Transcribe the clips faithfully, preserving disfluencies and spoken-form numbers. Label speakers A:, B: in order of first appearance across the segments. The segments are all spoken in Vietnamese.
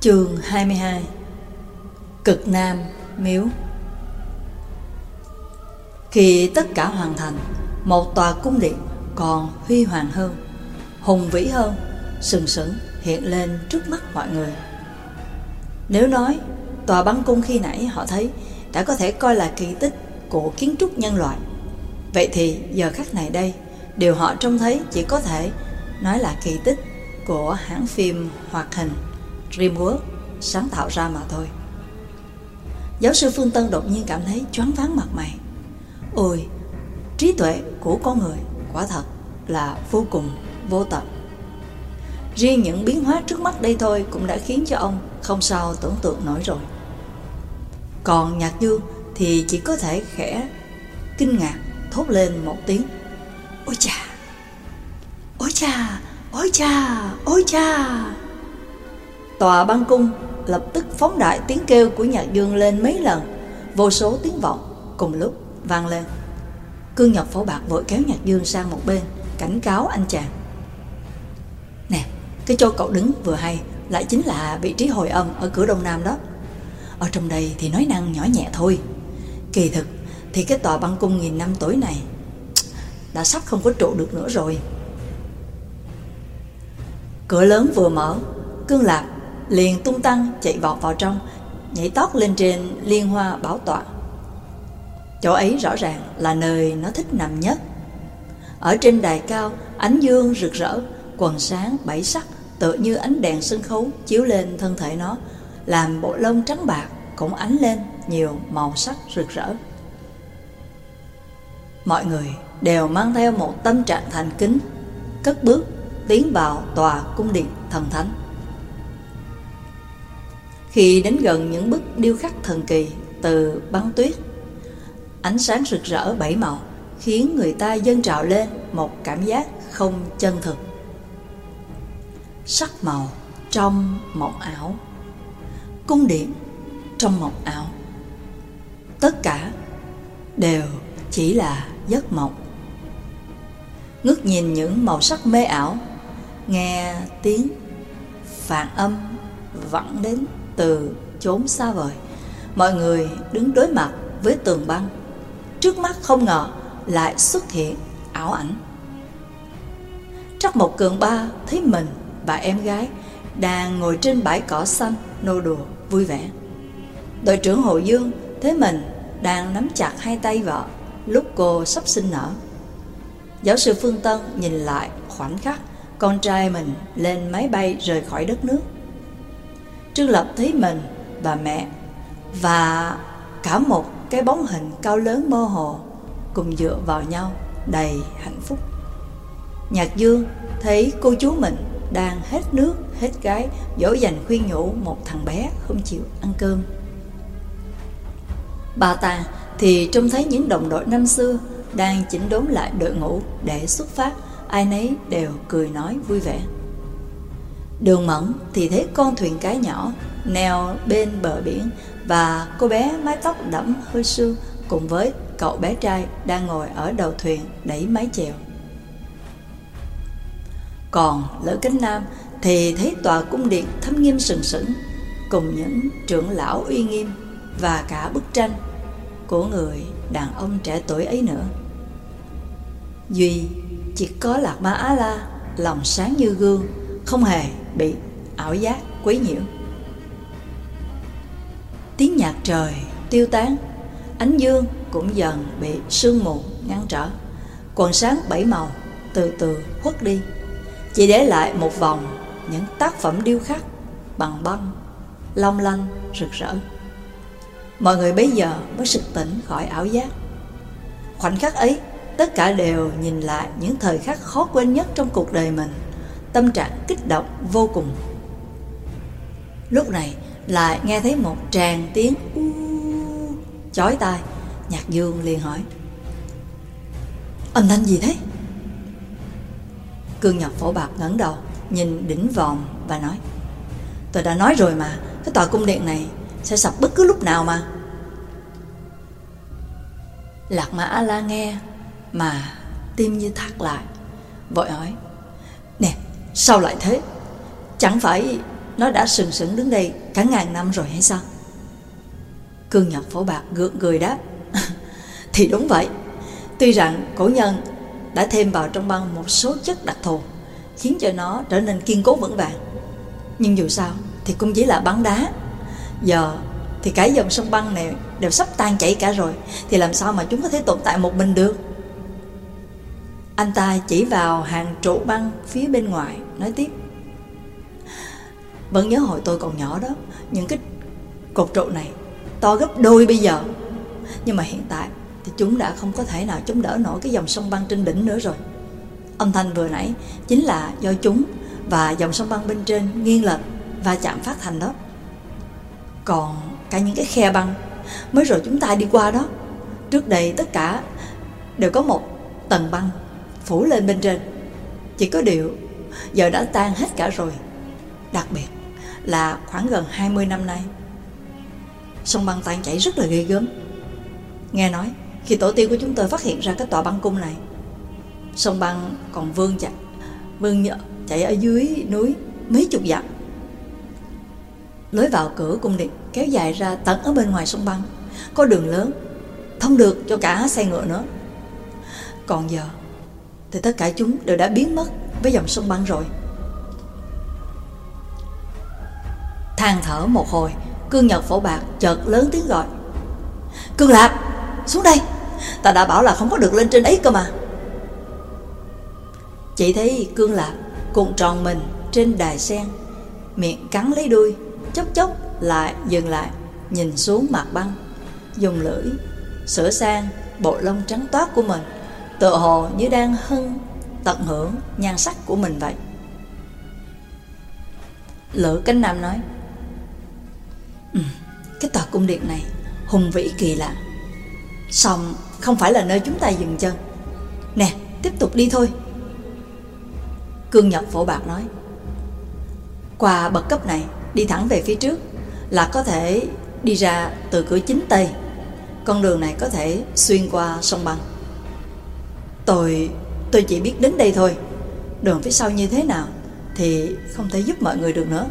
A: Chương hai mươi hai. Cực Nam Miếu. Khi tất cả hoàn thành, một tòa cung điện còn huy hoàng hơn, hùng vĩ hơn, sừng sững hiện lên trước mắt mọi người. Nếu nói tòa băng cung khi nãy họ thấy đã có thể coi là kỳ tích của kiến trúc nhân loại, vậy thì giờ khắc này đây, điều họ trông thấy chỉ có thể nói là kỳ tích của hãng phim hoạt hình DreamWorks sáng tạo ra mà thôi. Giáo sư Phương Tân đột nhiên cảm thấy choáng váng mặt mày. Ôi, trí tuệ của con người quả thật là vô cùng vô tận. Riêng những biến hóa trước mắt đây thôi cũng đã khiến cho ông không sao tưởng tượng nổi rồi. Còn Nhạc Dương thì chỉ có thể khẽ kinh ngạc thốt lên một tiếng: ôi cha, ôi cha, ôi cha, ôi cha. Tòa băng cung lập tức phóng đại tiếng kêu của Nhạc Dương lên mấy lần, vô số tiếng vọng cùng lúc vang lên. Cương Nhật Phổ Bạc vội kéo Nhạc Dương sang một bên, cảnh cáo anh chàng: nè, cái chỗ cậu đứng vừa hay lại chính là vị trí hồi âm ở cửa đông nam đó. Ở trong đây thì nói năng nhỏ nhẹ thôi, kỳ thực thì cái tòa băng cung nghìn năm tuổi này đã sắp không có trụ được nữa rồi. Cửa lớn vừa mở, Cương Lạc liền tung tăng chạy vọt vào trong, nhảy tót lên trên liên hoa bảo tọa. Chỗ ấy rõ ràng là nơi nó thích nằm nhất. Ở trên đài cao, ánh dương rực rỡ, quần sáng bảy sắc tựa như ánh đèn sân khấu chiếu lên thân thể nó, làm bộ lông trắng bạc cũng ánh lên nhiều màu sắc rực rỡ. Mọi người đều mang theo một tâm trạng thành kính, cất bước tiến vào tòa cung điện thần thánh. Khi đến gần những bức điêu khắc thần kỳ từ băng tuyết, ánh sáng rực rỡ bảy màu khiến người ta dâng trào lên một cảm giác không chân thực. Sắc màu trong mộng ảo, cung điện trong mộng ảo, tất cả đều chỉ là giấc mộng. Ngước nhìn những màu sắc mê ảo, nghe tiếng phản âm vẳng đến từ chốn xa vời, mọi người đứng đối mặt với tường băng. Trước mắt không ngờ lại xuất hiện ảo ảnh. Trắc Mộc Cường Ba thấy mình và em gái đang ngồi trên bãi cỏ xanh nô đùa vui vẻ. Đội trưởng Hồ Dương thấy mình đang nắm chặt hai tay vợ lúc cô sắp sinh nở. Giáo sư Phương Tân nhìn lại khoảnh khắc con trai mình lên máy bay rời khỏi đất nước. Trương Lập thấy mình và mẹ và cả một cái bóng hình cao lớn mơ hồ cùng dựa vào nhau đầy hạnh phúc. Nhạc Dương thấy cô chú mình đang hết nước hết cái dỗ dành khuyên nhủ một thằng bé không chịu ăn cơm. Bà ta thì trông thấy những đồng đội năm xưa đang chỉnh đốn lại đội ngũ để xuất phát, ai nấy đều cười nói vui vẻ. Đường Mẫn thì thấy con thuyền cái nhỏ neo bên bờ biển và cô bé mái tóc đẫm hơi sương cùng với cậu bé trai đang ngồi ở đầu thuyền đẩy mái chèo. Còn Lữ Cánh Nam thì thấy tòa cung điện thâm nghiêm sừng sững cùng những trưởng lão uy nghiêm và cả bức tranh của người đàn ông trẻ tuổi ấy nữa. Duy chỉ có Lạc Ma Á La lòng sáng như gương, không hề bị ảo giác quấy nhiễu. Tiếng nhạc trời tiêu tán, ánh dương cũng dần bị sương mù ngăn trở, quần sáng bảy màu từ từ khuất đi, chỉ để lại một vòng những tác phẩm điêu khắc bằng băng long lanh rực rỡ. Mọi người bấy giờ mới sực tỉnh khỏi ảo giác. Khoảnh khắc ấy, tất cả đều nhìn lại những thời khắc khó quên nhất trong cuộc đời mình, tâm trạng kích động vô cùng. Lúc này lại nghe thấy một tràng tiếng u chói tai. Nhạc Dương liền hỏi: âm thanh gì thế? Cương Nhật Phổ Bạc ngẩng đầu nhìn đỉnh vòm và nói: tôi đã nói rồi mà, cái tòa cung điện này sẽ sập bất cứ lúc nào mà. Lạc Ma A La nghe mà tim như thắt lại, vội hỏi: nè, sao lại thế? Chẳng phải nó đã sừng sững đứng đây cả ngàn năm rồi hay sao? Cương Nhật Phổ Bạc gượng cười đáp: Thì đúng vậy. Tuy rằng cổ nhân đã thêm vào trong băng một số chất đặc thù khiến cho nó trở nên kiên cố vững vàng, nhưng dù sao thì cũng chỉ là băng đá. Giờ thì cả dòng sông băng này đều sắp tan chảy cả rồi, thì làm sao mà chúng có thể tồn tại một mình được? Anh ta chỉ vào hàng trụ băng phía bên ngoài, nói tiếp: Vẫn nhớ hồi tôi còn nhỏ đó, những cái cột trụ này to gấp đôi bây giờ. Nhưng mà hiện tại thì chúng đã không có thể nào chống đỡ nổi cái dòng sông băng trên đỉnh nữa rồi. Âm thanh vừa nãy chính là do chúng và dòng sông băng bên trên nghiêng lệch và chạm phát thành đó. Còn cả những cái khe băng mới rồi chúng ta đi qua đó, trước đây tất cả đều có một tầng băng phủ lên bên trên. Chỉ có điều giờ đã tan hết cả rồi. Đặc biệt là khoảng gần hai mươi năm nay, sông băng tan chảy rất là ghê gớm. Nghe nói khi tổ tiên của chúng tôi phát hiện ra cái tòa băng cung này, sông băng còn vương chạy, vương nhợ, chạy ở dưới núi mấy chục dặm. Lối vào cửa cung điện kéo dài ra tận ở bên ngoài sông băng, có đường lớn thông được cho cả xe ngựa nữa. Còn giờ thì tất cả chúng đều đã biến mất với dòng sông băng rồi. Than thở một hồi, Cương Nhật Phổ Bạc chợt lớn tiếng gọi: Cương Lạp, xuống đây, ta đã bảo là không có được lên trên ấy cơ mà. Chỉ thấy Cương Lạp cuộn tròn mình trên đài sen, miệng cắn lấy đuôi, chốc chốc lại dừng lại, nhìn xuống mặt băng, dùng lưỡi sửa sang bộ lông trắng toát của mình, tựa hồ như đang hân tận hưởng nhan sắc của mình vậy. Lữ Cánh Nam nói: ừ, Cái tòa cung điện này hùng vĩ kỳ lạ, song không phải là nơi chúng ta dừng chân. Nè, tiếp tục đi thôi. Cương Nhật Phổ Bạc nói: Qua bậc cấp này, đi thẳng về phía trước là có thể đi ra từ cửa chính Tây. Con đường này có thể xuyên qua sông băng. Tôi tôi chỉ biết đến đây thôi. Đường phía sau như thế nào thì không thể giúp mọi người được nữa.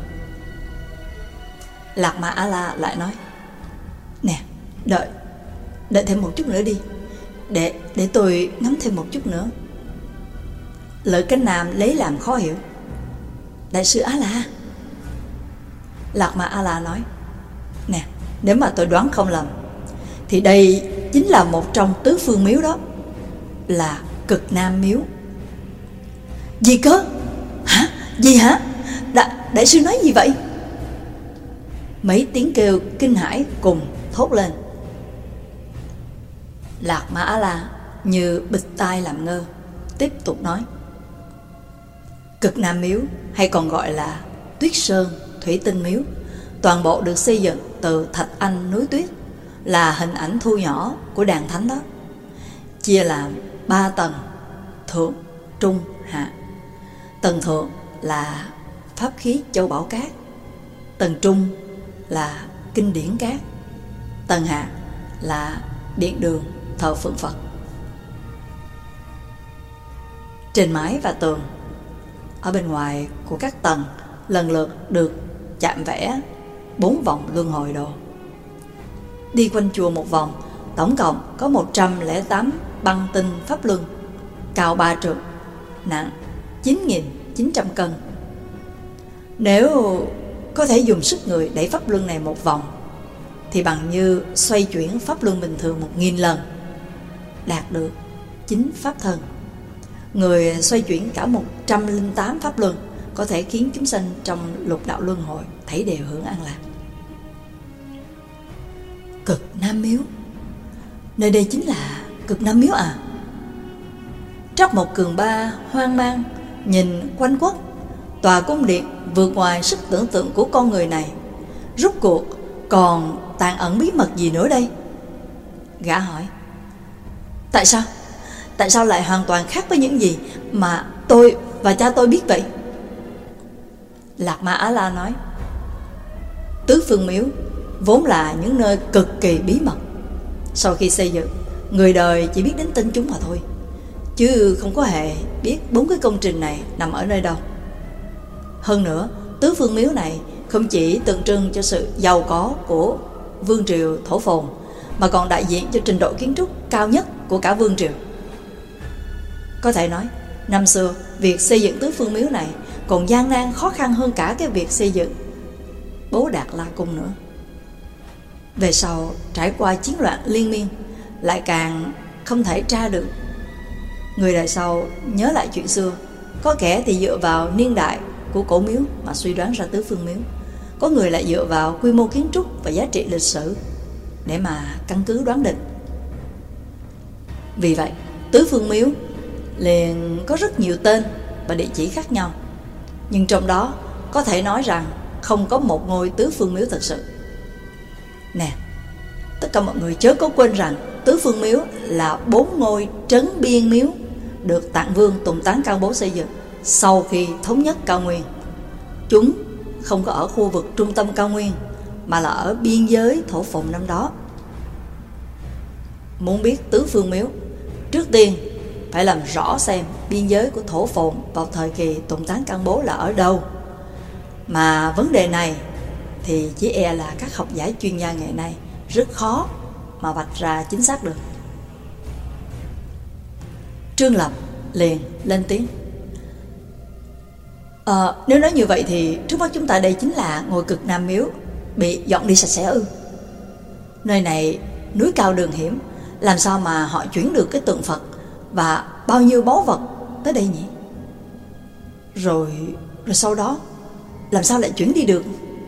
A: Lạc Ma A-la lại nói: Nè, đợi Đợi thêm một chút nữa đi, Để để tôi ngắm thêm một chút nữa. Lữ Cánh Nam lấy làm khó hiểu: Đại sư A-la. Lạc Ma A-la nói: Nè, nếu mà tôi đoán không lầm thì đây chính là một trong tứ phương miếu đó, là Cực Nam Miếu. Gì cơ? Hả? Gì hả? Đa, đại sư nói gì vậy? Mấy tiếng kêu kinh hãi cùng thốt lên. Lạc Ma A-la như bịt tai làm ngơ, tiếp tục nói: Cực Nam Miếu, hay còn gọi là Tuyết Sơn Thủy Tinh Miếu, toàn bộ được xây dựng từ thạch anh núi tuyết, là hình ảnh thu nhỏ của đàn thánh đó. Chia làm ba tầng: thượng, trung, hạ. Tầng thượng là pháp khí châu bảo cát, tầng trung là kinh điển cát, tầng hạ là điện đường thờ phượng Phật. Trên mái và tường ở bên ngoài của các tầng lần lượt được chạm vẽ bốn vòng luân hồi đồ. Đi quanh chùa một vòng, tổng cộng có một trăm lẻ tám băng tinh pháp luân, cao ba trượng, nặng chín nghìn chín trăm cân. Nếu có thể dùng sức người đẩy pháp luân này một vòng thì bằng như xoay chuyển pháp luân bình thường một nghìn lần, đạt được chín pháp thân. Người xoay chuyển cả một trăm lẻ tám pháp luân có thể khiến chúng sanh trong lục đạo luân hồi thấy đều hưởng an lạc. Cực Nam Miếu, nơi đây chính là Cực Nam Miếu à? Trắc Mộc Cường Ba hoang mang nhìn quanh quất, tòa cung điện vượt ngoài sức tưởng tượng của con người này, rốt cuộc còn tàn ẩn bí mật gì nữa đây? Gã hỏi: Tại sao? Tại sao lại hoàn toàn khác với những gì mà tôi và cha tôi biết vậy? Lạc Ma A-la nói: Tứ phương miếu vốn là những nơi cực kỳ bí mật. Sau khi xây dựng, người đời chỉ biết đến tên chúng mà thôi, chứ không có hề biết bốn cái công trình này nằm ở nơi đâu. Hơn nữa, tứ phương miếu này không chỉ tượng trưng cho sự giàu có của vương triều Thổ Phồn, mà còn đại diện cho trình độ kiến trúc cao nhất của cả vương triều. Có thể nói, năm xưa, việc xây dựng tứ phương miếu này còn gian nan khó khăn hơn cả cái việc xây dựng Bố Đạt La Cung nữa. Về sau, trải qua chiến loạn liên miên, lại càng không thể tra được. Người đời sau nhớ lại chuyện xưa, có kẻ thì dựa vào niên đại của cổ miếu mà suy đoán ra tứ phương miếu, có người lại dựa vào quy mô kiến trúc và giá trị lịch sử để mà căn cứ đoán định. Vì vậy, tứ phương miếu liền có rất nhiều tên và địa chỉ khác nhau, nhưng trong đó có thể nói rằng không có một ngôi tứ phương miếu thật sự. Nè, tất cả mọi người chớ có quên rằng tứ phương miếu là bốn ngôi trấn biên miếu được Tạng Vương Tùng Tán Cao Bố xây dựng sau khi thống nhất cao nguyên. Chúng không có ở khu vực trung tâm cao nguyên, mà là ở biên giới Thổ Phồn năm đó. Muốn biết tứ phương miếu, trước tiên phải làm rõ xem biên giới của Thổ Phồn vào thời kỳ Tùng Tán Cao Bố là ở đâu. Mà vấn đề này thì chỉ e là các học giả chuyên gia ngày nay rất khó mà vạch ra chính xác được. Trương Lập liền lên tiếng: à, nếu nói như vậy thì trước mắt chúng ta đây chính là ngôi Cực Nam Miếu bị dọn đi sạch sẽ ư? Nơi này núi cao đường hiểm, làm sao mà họ chuyển được cái tượng Phật và bao nhiêu báu vật tới đây nhỉ? Rồi, rồi sau đó làm sao lại chuyển đi được?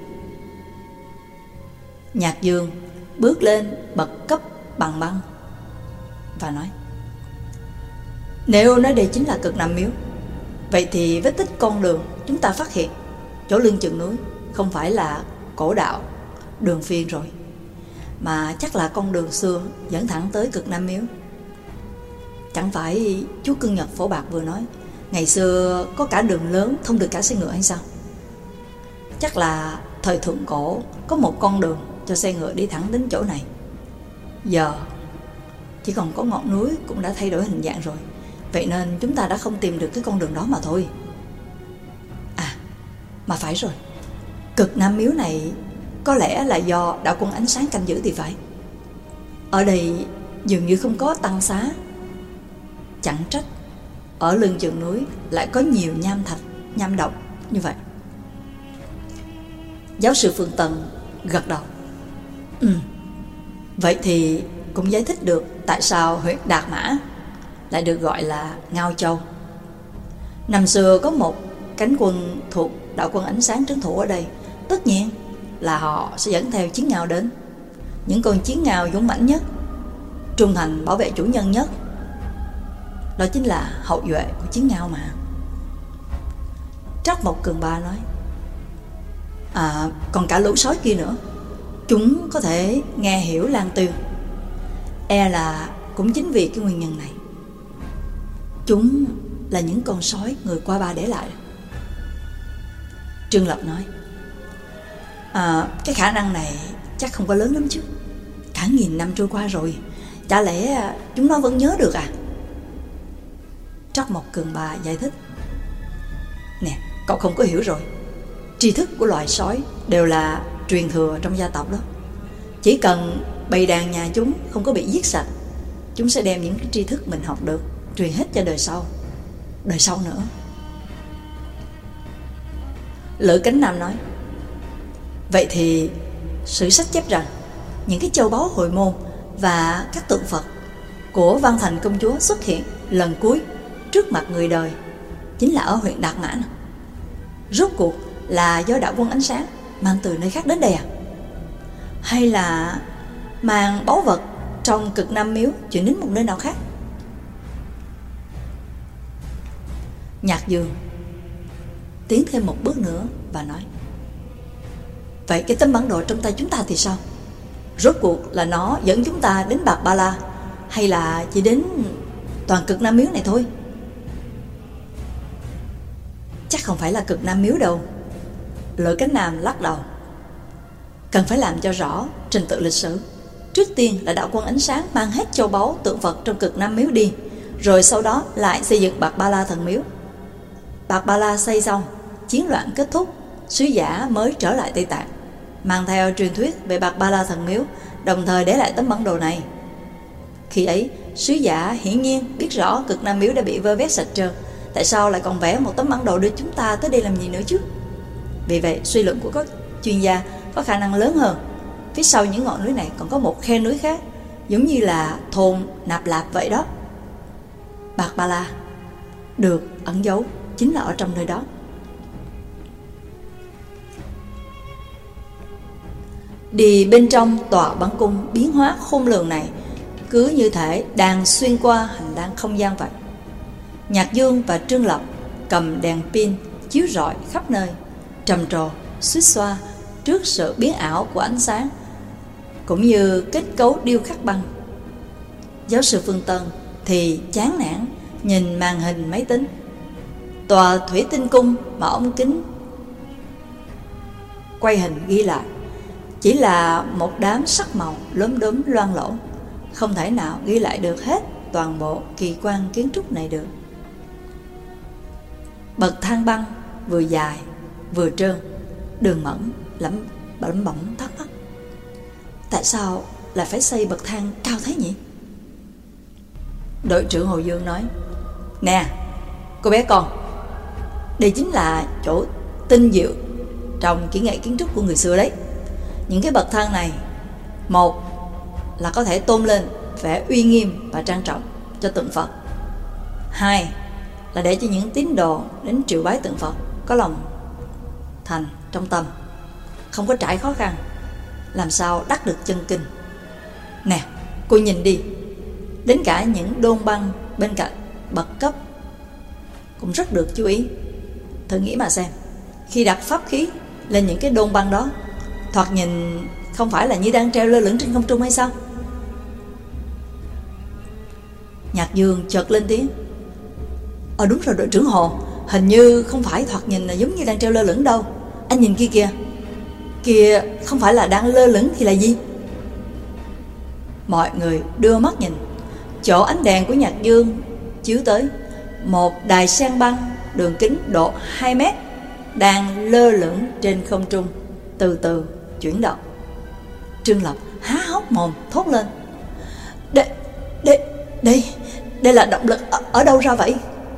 A: Nhạc Dương bước lên bậc cấp bằng băng và nói: nếu nói đây chính là Cực Nam Miếu, vậy thì vết tích con đường chúng ta phát hiện chỗ lưng chừng núi không phải là cổ đạo đường phiên rồi, mà chắc là con đường xưa dẫn thẳng tới Cực Nam Miếu. Chẳng phải chú Cưng Nhật Phổ Bạc vừa nói ngày xưa có cả đường lớn thông được cả xe ngựa hay sao? Chắc là thời thượng cổ có một con đường cho xe ngựa đi thẳng đến chỗ này. Giờ chỉ còn có ngọn núi cũng đã thay đổi hình dạng rồi, vậy nên chúng ta đã không tìm được cái con đường đó mà thôi. À, mà phải rồi, Cực Nam Miếu này có lẽ là do đạo quân ánh sáng canh giữ thì phải. Ở đây dường như không có tăng xá. Chẳng trách ở lưng chừng núi lại có nhiều nham thạch, nham độc như vậy. Giáo sư Phương Tần gật đầu. Ừ, vậy thì cũng giải thích được tại sao huyện Đạt Mã lại được gọi là Ngao Châu. Năm xưa có một cánh quân thuộc đạo quân ánh sáng trấn thủ ở đây, tất nhiên là họ sẽ dẫn theo chiến ngao đến. Những con chiến ngao dũng mãnh nhất, trung thành bảo vệ chủ nhân nhất, đó chính là hậu duệ của chiến ngao mà. Trắc Mộc Cường Ba nói: À, còn cả lũ sói kia nữa, chúng có thể nghe hiểu Lan Tiêu. E là cũng chính vì cái nguyên nhân này. Chúng là những con sói người qua ba để lại. Trương Lập nói: À, cái khả năng này chắc không có lớn lắm chứ. Cả nghìn năm trôi qua rồi, chả lẽ chúng nó vẫn nhớ được à? Trắc Mộc Cường Ba giải thích: Nè, cậu không có hiểu rồi. Tri thức của loài sói đều là truyền thừa trong gia tộc đó. Chỉ cần bầy đàn nhà chúng không có bị giết sạch, chúng sẽ đem những cái tri thức mình học được truyền hết cho đời sau, đời sau nữa. Lữ Cánh Nam nói: Vậy thì sử sách chép rằng những cái châu báu hồi môn và các tượng Phật của Văn Thành công chúa xuất hiện lần cuối trước mặt người đời chính là ở huyện Đạt Mã. Rốt cuộc là do đạo quân ánh sáng mang từ nơi khác đến đây à? Hay là mang báu vật trong Cực Nam Miếu chuyển đến một nơi nào khác? Nhạc Dương tiến thêm một bước nữa và nói: Vậy cái tấm bản đồ trong tay chúng ta thì sao? Rốt cuộc là nó dẫn chúng ta đến Bạc Ba La, hay là chỉ đến toàn Cực Nam Miếu này thôi? Chắc không phải là Cực Nam Miếu đâu. Lữ Cánh Nam lắc đầu. Cần phải làm cho rõ trình tự lịch sử. Trước tiên là đạo quân ánh sáng mang hết châu báu tượng Phật trong Cực Nam Miếu đi, rồi sau đó lại xây dựng Bạc Ba La thần miếu. Bạc Ba La xây xong, chiến loạn kết thúc, sứ giả mới trở lại Tây Tạng, mang theo truyền thuyết về Bạc Ba La thần miếu, đồng thời để lại tấm bản đồ này. Khi ấy, sứ giả hiển nhiên biết rõ Cực Nam miếu đã bị vơ vét sạch trơn, tại sao lại còn vẽ một tấm bản đồ đưa chúng ta tới đây làm gì nữa chứ? Vì vậy, suy luận của các chuyên gia có khả năng lớn hơn. Phía sau những ngọn núi này còn có một khe núi khác, giống như là thôn Nạp Lạp vậy đó. Bạc Ba La được ẩn giấu chính là ở trong nơi đó. Đi bên trong tòa bắn cung biến hóa khôn lường này, cứ như thể đang xuyên qua hành lang không gian vậy. Nhạc Dương và Trương Lập cầm đèn pin chiếu rọi khắp nơi, trầm trồ, xuýt xoa trước sự biến ảo của ánh sáng, cũng như kết cấu điêu khắc băng. Giáo sư Phương Tân thì chán nản nhìn màn hình máy tính. Tòa thủy tinh cung mà ống kính quay hình ghi lại chỉ là một đám sắc màu lốm đốm loang lổ, không thể nào ghi lại được hết toàn bộ kỳ quan kiến trúc này được. Bậc thang băng vừa dài vừa trơn. Đường Mẫn lẩm bẩm bẩm thắc mắc, tại sao lại phải xây bậc thang cao thế nhỉ? Đội trưởng Hồ Dương nói, nè cô bé con, đây chính là chỗ tinh diệu trong kỹ nghệ kiến trúc của người xưa đấy. Những cái bậc thang này, một là có thể tôn lên vẻ uy nghiêm và trang trọng cho tượng Phật, hai là để cho những tín đồ đến triều bái tượng Phật có lòng thành trong tâm, không có trải khó khăn, làm sao đắc được chân kinh. Nè cô nhìn đi, đến cả những đôn băng bên cạnh bậc cấp cũng rất được chú ý. Thử nghĩ mà xem, khi đặt pháp khí lên những cái đôn băng đó, thoạt nhìn không phải là như đang treo lơ lửng trên không trung hay sao? Nhạc Dương chợt lên tiếng, Ờ đúng rồi đội trưởng Hồ, hình như không phải thoạt nhìn là giống như đang treo lơ lửng đâu. Anh nhìn kia kìa, kìa không phải là đang lơ lửng thì là gì? Mọi người đưa mắt nhìn, chỗ ánh đèn của Nhạc Dương chiếu tới, một đài sen băng đường kính độ hai mét đang lơ lửng trên không trung, từ từ chuyển động. Trương Lập há hốc mồm thốt lên, Đây, đây, đây, đây là động lực ở, ở đâu ra vậy?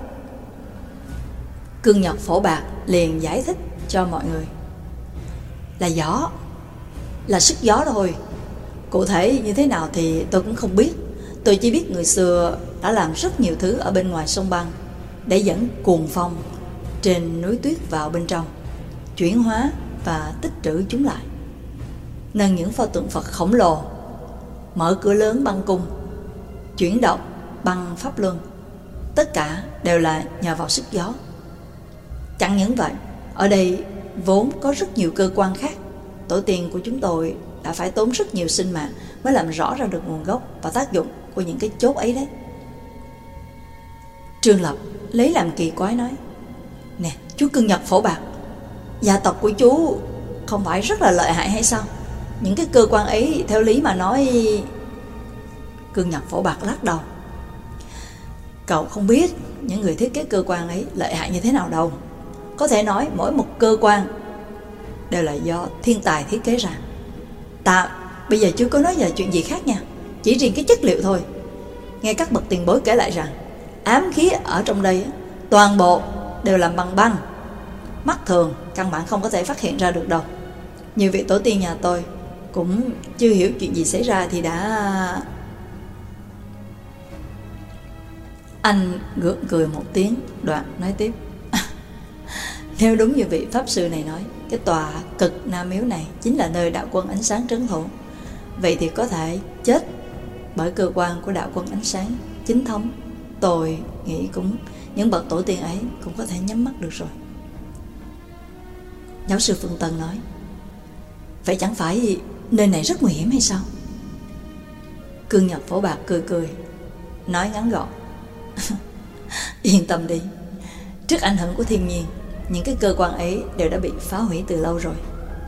A: Cương Nhật Phổ Bạc liền giải thích cho mọi người, là gió, là sức gió thôi. Cụ thể như thế nào thì tôi cũng không biết. Tôi chỉ biết người xưa đã làm rất nhiều thứ ở bên ngoài sông băng để dẫn cuồng phong trên núi tuyết vào bên trong, chuyển hóa và tích trữ chúng lại. Nâng những pho tượng Phật khổng lồ, mở cửa lớn băng cung, chuyển động băng pháp luân, tất cả đều là nhờ vào sức gió. Chẳng những vậy, ở đây vốn có rất nhiều cơ quan khác. Tổ tiên của chúng tôi đã phải tốn rất nhiều sinh mạng mới làm rõ ra được nguồn gốc và tác dụng của những cái chốt ấy đấy. Trương Lập lấy làm kỳ quái nói, nè chú Cương Nhật Phổ Bạc, gia tộc của chú không phải rất là lợi hại hay sao? Những cái cơ quan ấy theo lý mà nói... Cương Nhật Phổ Bạc lắc đầu, cậu không biết những người thiết kế cơ quan ấy lợi hại như thế nào đâu. Có thể nói mỗi một cơ quan đều là do thiên tài thiết kế ra. Tạm bây giờ chú có nói về chuyện gì khác nha, chỉ riêng cái chất liệu thôi. Nghe các bậc tiền bối kể lại rằng ám khí ở trong đây toàn bộ đều làm bằng băng, mắt thường căn bản không có thể phát hiện ra được đâu. Nhiều vị tổ tiên nhà tôi cũng chưa hiểu chuyện gì xảy ra thì đã... Anh gượng cười một tiếng, đoạn nói tiếp, nếu đúng như vị pháp sư này nói, cái tòa Cực Nam miếu này chính là nơi đạo quân ánh sáng trấn thủ, vậy thì có thể chết bởi cơ quan của đạo quân ánh sáng chính thống. Tôi nghĩ cũng những bậc tổ tiên ấy cũng có thể nhắm mắt được rồi. Giáo sư Phương Tân nói, vậy chẳng phải nơi này rất nguy hiểm hay sao? Cương Nhật Phổ Bạc cười cười, nói ngắn gọn, yên tâm đi, trước ảnh hưởng của thiên nhiên, những cái cơ quan ấy đều đã bị phá hủy từ lâu rồi.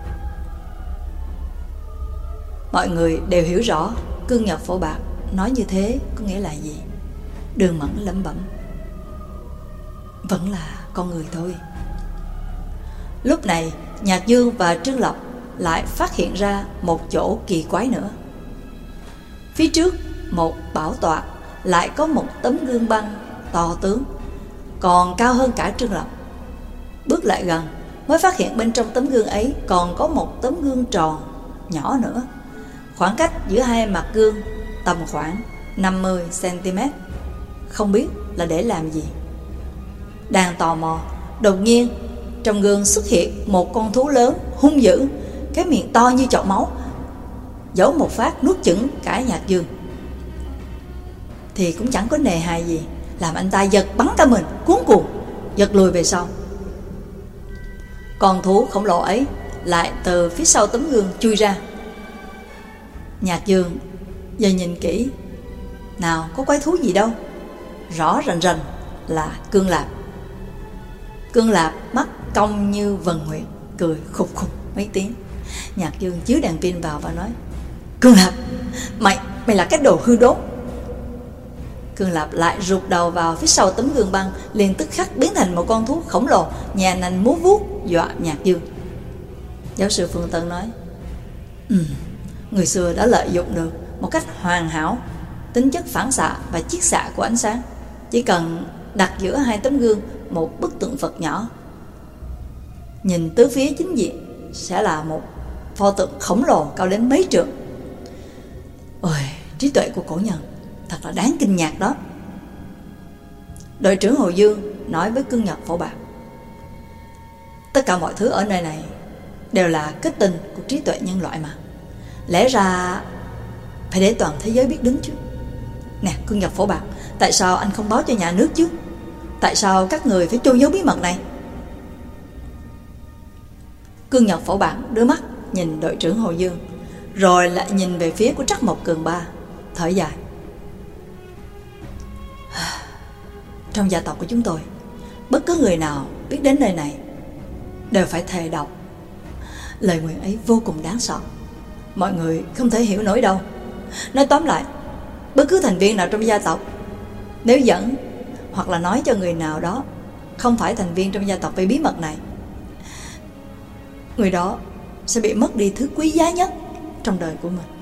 A: Mọi người đều hiểu rõ Cương Nhật Phổ Bạc nói như thế có nghĩa là gì. Đường Mẫn lẩm bẩm, vẫn là con người thôi. Lúc này Nhạc Dương và Trương Lập lại phát hiện ra một chỗ kỳ quái nữa. Phía trước một bảo tọa lại có một tấm gương băng to tướng, còn cao hơn cả Trương Lập. Bước lại gần mới phát hiện bên trong tấm gương ấy còn có một tấm gương tròn nhỏ nữa. Khoảng cách giữa hai mặt gương tầm khoảng năm mươi xăng-ti-mét, không biết là để làm gì. Đang tò mò, đột nhiên trong gương xuất hiện một con thú lớn hung dữ, cái miệng to như chậu máu, dẫu một phát nuốt chửng cả Nhạc Dương. Thì cũng chẳng có nề hài gì, làm anh ta giật bắn cả mình, cuốn cuồng giật lùi về sau. Con thú khổng lồ ấy lại từ phía sau tấm gương chui ra. Nhạc Dương giờ nhìn kỹ, nào có quái thú gì đâu, rõ rành rành là Cương Lạp. Cương Lạp mắt cong như vần nguyệt, cười khục khục mấy tiếng. Nhạc Dương chiếu đèn pin vào và nói: Cương Lạp, mày mày là cái đồ hư đốn. Cương Lạp lại rụt đầu vào phía sau tấm gương băng, liền tức khắc biến thành một con thú khổng lồ, nhà nành múa vuốt dọa Nhạc Dương. Giáo sư Phương Tân nói: Ừ, người xưa đã lợi dụng được một cách hoàn hảo tính chất phản xạ và chiết xạ của ánh sáng. Chỉ cần đặt giữa hai tấm gương một bức tượng Phật nhỏ, nhìn tứ phía chính diện sẽ là một pho tượng khổng lồ cao đến mấy trượng. Ôi, trí tuệ của cổ nhân thật là đáng kinh ngạc đó. Đội trưởng Hồ Dương nói với Cương Nhật Phổ Bạc: Tất cả mọi thứ ở nơi này đều là kết tinh của trí tuệ nhân loại mà. Lẽ ra phải để toàn thế giới biết đến chứ. Nè Cương Nhật Phổ Bạc, tại sao anh không báo cho nhà nước chứ? Tại sao các người phải chôn giấu bí mật này? Cương Nhật Phổ Bạc đưa mắt nhìn đội trưởng Hồ Dương, rồi lại nhìn về phía của Trắc Mộc Cường Ba, thở dài. Trong gia tộc của chúng tôi, bất cứ người nào biết đến nơi này đều phải thề độc. Lời nguyện ấy vô cùng đáng sợ, mọi người không thể hiểu nổi đâu. Nói tóm lại, bất cứ thành viên nào trong gia tộc nếu dẫn hoặc là nói cho người nào đó không phải thành viên trong gia tộc về bí mật này, người đó sẽ bị mất đi thứ quý giá nhất trong đời của mình.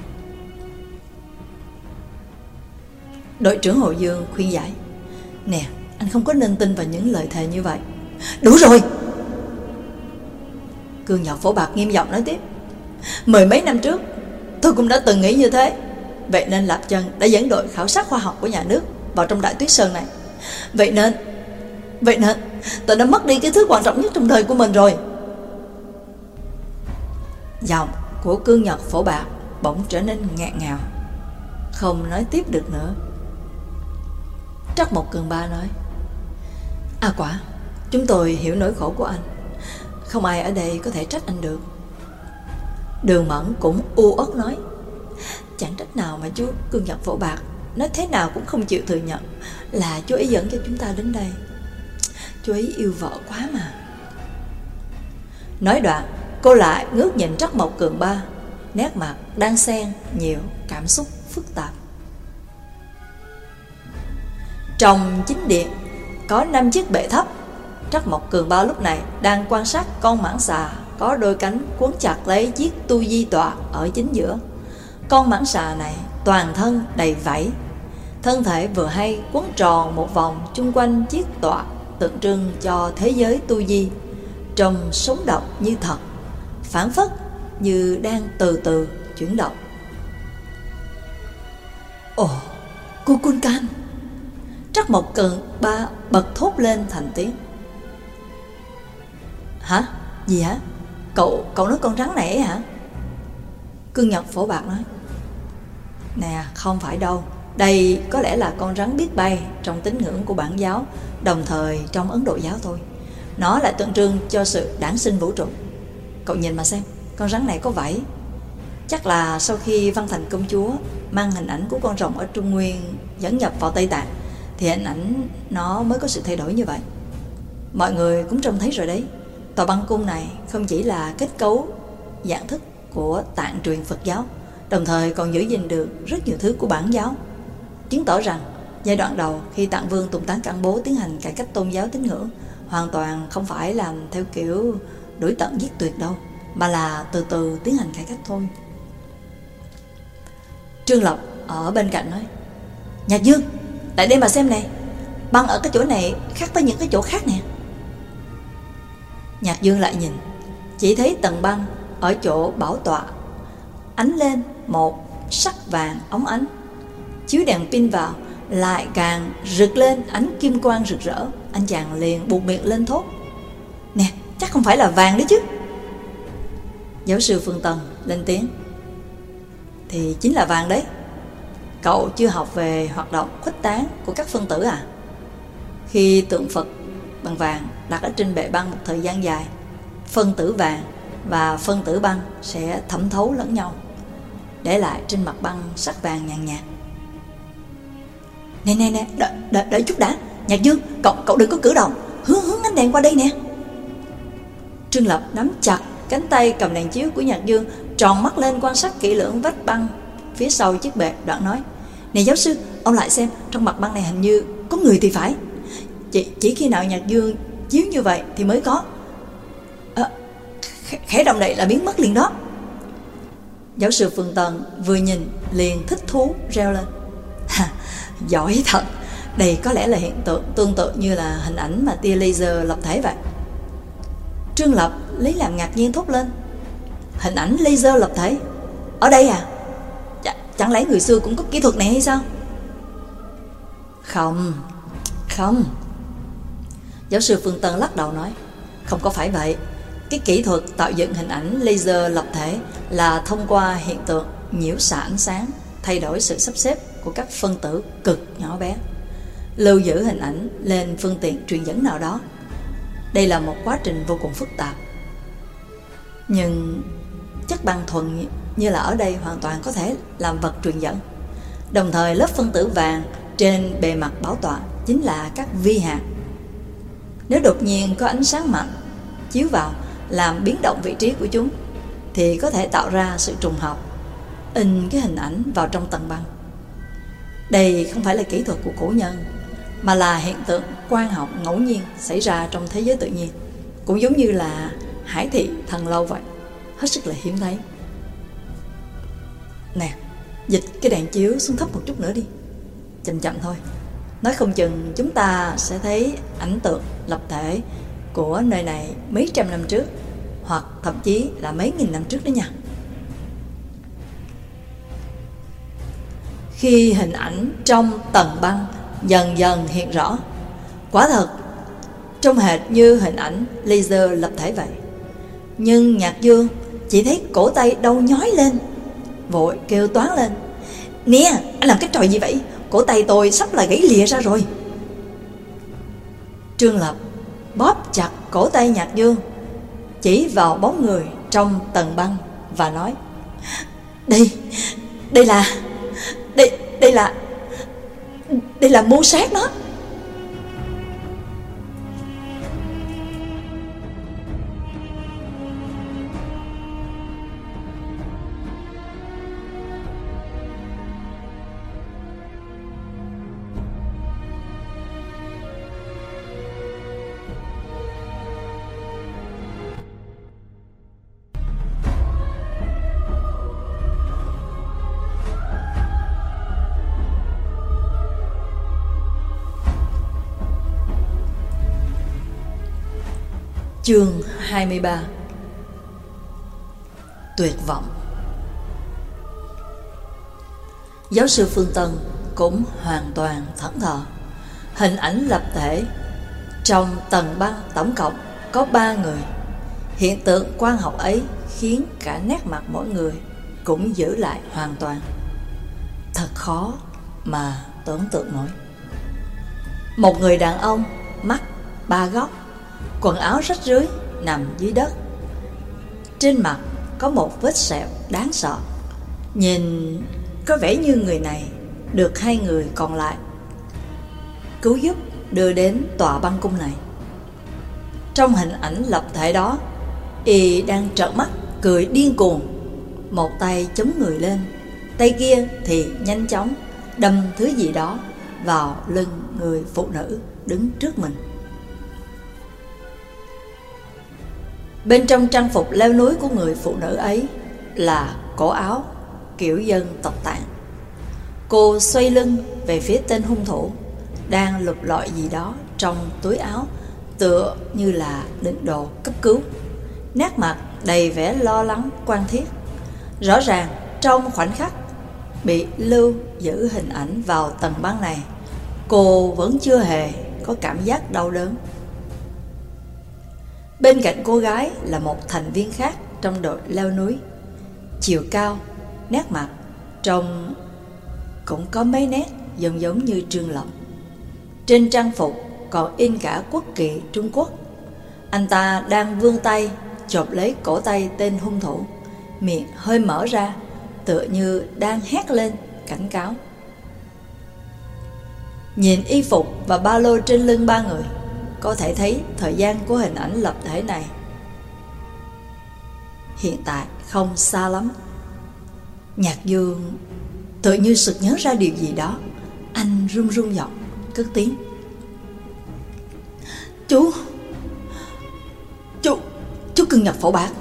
A: Đội trưởng Hồ Dương khuyên giải: Nè, anh không có nên tin vào những lời thề như vậy. Đủ rồi! Cương Nhật Phổ Bạc nghiêm giọng nói tiếp: Mười mấy năm trước tôi cũng đã từng nghĩ như thế. Vậy nên Lạp Chân đã dẫn đội khảo sát khoa học của nhà nước vào trong Đại Tuyết Sơn này. Vậy nên Vậy nên tôi đã mất đi cái thứ quan trọng nhất trong đời của mình rồi. Giọng của Cương Nhật Phổ Bạc bỗng trở nên ngẹn ngào, không nói tiếp được nữa. Trắc Mộc Cường Ba nói: À quả, chúng tôi hiểu nỗi khổ của anh, không ai ở đây có thể trách anh được. Đường Mẫn cũng u uất nói: Chẳng trách nào mà chú Cương Nhật Phổ Bạc nói thế nào cũng không chịu thừa nhận là chú ấy dẫn cho chúng ta đến đây. Chú ấy yêu vợ quá mà. Nói đoạn, cô lại ngước nhìn Trắc Mộc Cường Ba, nét mặt đang xen nhiều cảm xúc phức tạp. Trong chính điện có năm chiếc bệ thấp. Trắc Mộc Cường Ba lúc này đang quan sát con mãng xà có đôi cánh quấn chặt lấy chiếc tu di tọa ở chính giữa. Con mãng xà này toàn thân đầy vảy, thân thể vừa hay quấn tròn một vòng chung quanh chiếc tọa, tượng trưng cho thế giới tu di, trông sống động như thật, phảng phất như đang từ từ chuyển động. Ồ, Kukulkan! Trắc Mộc Cường Ba bật thốt lên thành tiếng. Hả? Gì hả? Cậu, cậu nói con rắn này ấy hả? Cương Nhật Phổ Bạc nói: Nè, không phải đâu. Đây có lẽ là con rắn biết bay trong tín ngưỡng của Bản giáo, đồng thời trong Ấn Độ giáo thôi. Nó lại tượng trưng cho sự đản sinh vũ trụ. Cậu nhìn mà xem, con rắn này có vảy. Chắc là sau khi Văn Thành công chúa mang hình ảnh của con rồng ở Trung Nguyên dẫn nhập vào Tây Tạng, thì hình ảnh nó mới có sự thay đổi như vậy. Mọi người cũng trông thấy rồi đấy. Tòa băng cung này không chỉ là kết cấu dạng thức của Tạng truyền Phật giáo, đồng thời còn giữ gìn được rất nhiều thứ của Bản giáo, chứng tỏ rằng giai đoạn đầu khi Tạng Vương Tùng Tán Cang Bố tiến hành cải cách tôn giáo tín ngưỡng hoàn toàn không phải làm theo kiểu đuổi tận giết tuyệt đâu, mà là từ từ tiến hành cải cách thôi. Trương Lập ở bên cạnh nói: Nhạc Dương, lại đây mà xem này, băng ở cái chỗ này khác với những cái chỗ khác nè. Nhạc Dương lại nhìn, chỉ thấy tầng băng ở chỗ bảo tọa ánh lên một sắc vàng óng ánh, chiếu đèn pin vào lại càng rực lên ánh kim quang rực rỡ. Anh chàng liền buột miệng lên thốt: Nè, chắc không phải là vàng đấy chứ. Giáo sư Phương Tân lên tiếng: Thì chính là vàng đấy. Cậu chưa học về hoạt động khuếch tán của các phân tử à? Khi tượng Phật bằng vàng đặt ở trên bệ băng một thời gian dài, phân tử vàng và phân tử băng sẽ thẩm thấu lẫn nhau, để lại trên mặt băng sắc vàng nhàn nhạt. Nè nè nè, đợi, đợi, đợi chút đã. Nhạc Dương, cậu, cậu đừng có cử động, hướng hướng ánh đèn qua đây nè. Trương Lập nắm chặt cánh tay cầm đèn chiếu của Nhạc Dương, tròn mắt lên quan sát kỹ lưỡng vách băng phía sau chiếc bệ, đoạn nói: Nè giáo sư, ông lại xem, trong mặt băng này hình như có người thì phải. Chỉ, chỉ khi nào Nhạc Dương chiếu như vậy thì mới có. À, khẽ động đậy là biến mất liền đó. Giáo sư Phương Tân vừa nhìn liền thích thú reo lên: Ha, giỏi thật. Đây có lẽ là hiện tượng tương tự như là hình ảnh mà tia laser lập thể vậy. Trương Lập lấy làm ngạc nhiên thốt lên: Hình ảnh laser lập thể? Ở đây à? Ch chẳng lẽ người xưa cũng có kỹ thuật này hay sao? Không, không. Giáo sư Phương Tân lắc đầu nói: Không có phải vậy. Cái kỹ thuật tạo dựng hình ảnh laser lập thể là thông qua hiện tượng nhiễu xạ ánh sáng, thay đổi sự sắp xếp của các phân tử cực nhỏ bé, lưu giữ hình ảnh lên phương tiện truyền dẫn nào đó. Đây là một quá trình vô cùng phức tạp, nhưng chất băng thuần như là ở đây hoàn toàn có thể làm vật truyền dẫn. Đồng thời lớp phân tử vàng trên bề mặt bảo tọa chính là các vi hạt. Nếu đột nhiên có ánh sáng mạnh chiếu vào làm biến động vị trí của chúng, thì có thể tạo ra sự trùng hợp, in cái hình ảnh vào trong tầng băng. Đây không phải là kỹ thuật của cổ nhân, mà là hiện tượng quang học ngẫu nhiên xảy ra trong thế giới tự nhiên, cũng giống như là hải thị thần lâu vậy, hết sức là hiếm thấy. Nè, dịch cái đèn chiếu xuống thấp một chút nữa đi, chậm chậm thôi. Nói không chừng chúng ta sẽ thấy ảnh tượng lập thể của nơi này mấy trăm năm trước, hoặc thậm chí là mấy nghìn năm trước đó nha. Khi hình ảnh trong tầng băng dần dần hiện rõ, quả thật trông hệt như hình ảnh laser lập thể vậy. Nhưng Nhạc Dương chỉ thấy cổ tay đau nhói lên, vội kêu toáng lên: Nè, anh làm cái trò gì vậy? Cổ tay tôi sắp là gãy lìa ra rồi. Trương Lập bóp chặt cổ tay Nhạc Dương, chỉ vào bóng người trong tầng băng và nói: Đây, đây là, đây, đây là, đây là mô sát đó. Chương hai mươi ba. Tuyệt vọng. Giáo sư Phương Tân cũng hoàn toàn thẫn thờ. Hình ảnh lập thể trong tầng băng tổng cộng có ba người. Hiện tượng quang học ấy khiến cả nét mặt mỗi người cũng giữ lại hoàn toàn. Thật khó mà tưởng tượng nổi. Một người đàn ông mắt ba góc, quần áo rách rưới nằm dưới đất. Trên mặt có một vết sẹo đáng sợ. Nhìn có vẻ như người này được hai người còn lại cứu giúp đưa đến tòa băng cung này. Trong hình ảnh lập thể đó, y đang trợn mắt cười điên cuồng, một tay chống người lên, tay kia thì nhanh chóng đâm thứ gì đó vào lưng người phụ nữ đứng trước mình. Bên trong trang phục leo núi của người phụ nữ ấy là cổ áo kiểu dân tộc Tạng. Cô xoay lưng về phía tên hung thủ, đang lục lọi gì đó trong túi áo, tựa như là định đồ cấp cứu. Nét mặt đầy vẻ lo lắng quan thiết. Rõ ràng trong khoảnh khắc bị lưu giữ hình ảnh vào tầng băng này, cô vẫn chưa hề có cảm giác đau đớn. Bên cạnh cô gái là một thành viên khác trong đội leo núi. Chiều cao, nét mặt trông cũng có mấy nét giống giống như Trương Lập. Trên trang phục còn in cả quốc kỳ Trung Quốc. Anh ta đang vươn tay chộp lấy cổ tay tên hung thủ, miệng hơi mở ra, tựa như đang hét lên cảnh cáo. Nhìn y phục và ba lô trên lưng ba người, có thể thấy thời gian của hình ảnh lập thể này hiện tại không xa lắm. Nhạc Dương tự như sực nhớ ra điều gì đó. Anh run run giọng cất tiếng: Chú Chú Chú Cương Nhật Phổ Bạc.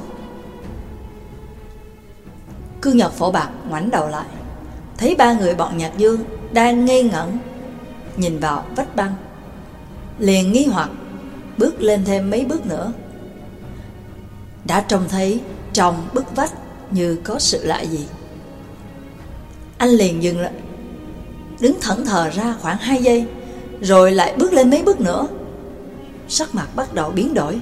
A: Cương Nhật Phổ Bạc ngoảnh đầu lại, thấy ba người bọn Nhạc Dương đang ngây ngẩn nhìn vào vách băng, liền nghi hoặc bước lên thêm mấy bước nữa. Đã trông thấy trong bức vách như có sự lạ gì. Anh liền dừng lại, đứng thẫn thờ ra khoảng hai giây, rồi lại bước lên mấy bước nữa. Sắc mặt bắt đầu biến đổi.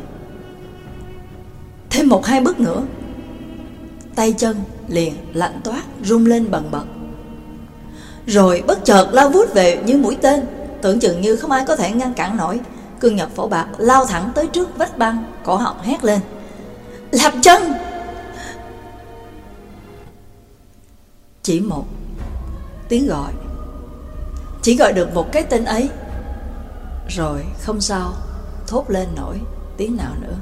A: Thêm một hai bước nữa, tay chân liền lạnh toát run lên bần bật, rồi bất chợt lao vút về như mũi tên. Tưởng chừng như không ai có thể ngăn cản nổi, Cương Nhật Phổ Bạc lao thẳng tới trước vách băng, cổ họng hét lên: Lạp Chân! Chỉ một tiếng gọi, chỉ gọi được một cái tên ấy, rồi không sao thốt lên nổi tiếng nào nữa.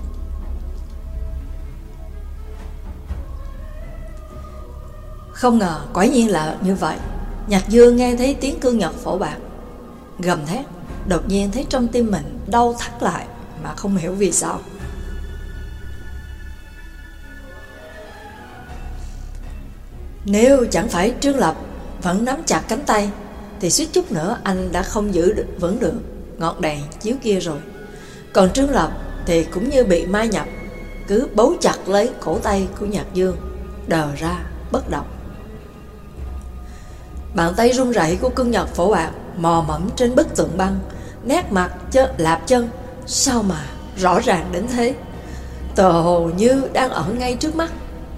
A: Không ngờ quả nhiên là như vậy. Nhạc Dương nghe thấy tiếng Cương Nhật Phổ Bạc gầm thét, đột nhiên thấy trong tim mình đau thắt lại mà không hiểu vì sao. Nếu chẳng phải Trương Lập vẫn nắm chặt cánh tay, thì suýt chút nữa anh đã không giữ được vững được ngọn đèn chiếu kia rồi. Còn Trương Lập thì cũng như bị ma nhập, cứ bấu chặt lấy cổ tay của Nhạc Dương, đờ ra bất động. Bàn tay run rẩy của Cương Nhật Phổ Bạc mò mẫm trên bức tượng băng, nét mặt chớ, Lạp Chân sao mà rõ ràng đến thế, tờ hồ như đang ở ngay trước mắt.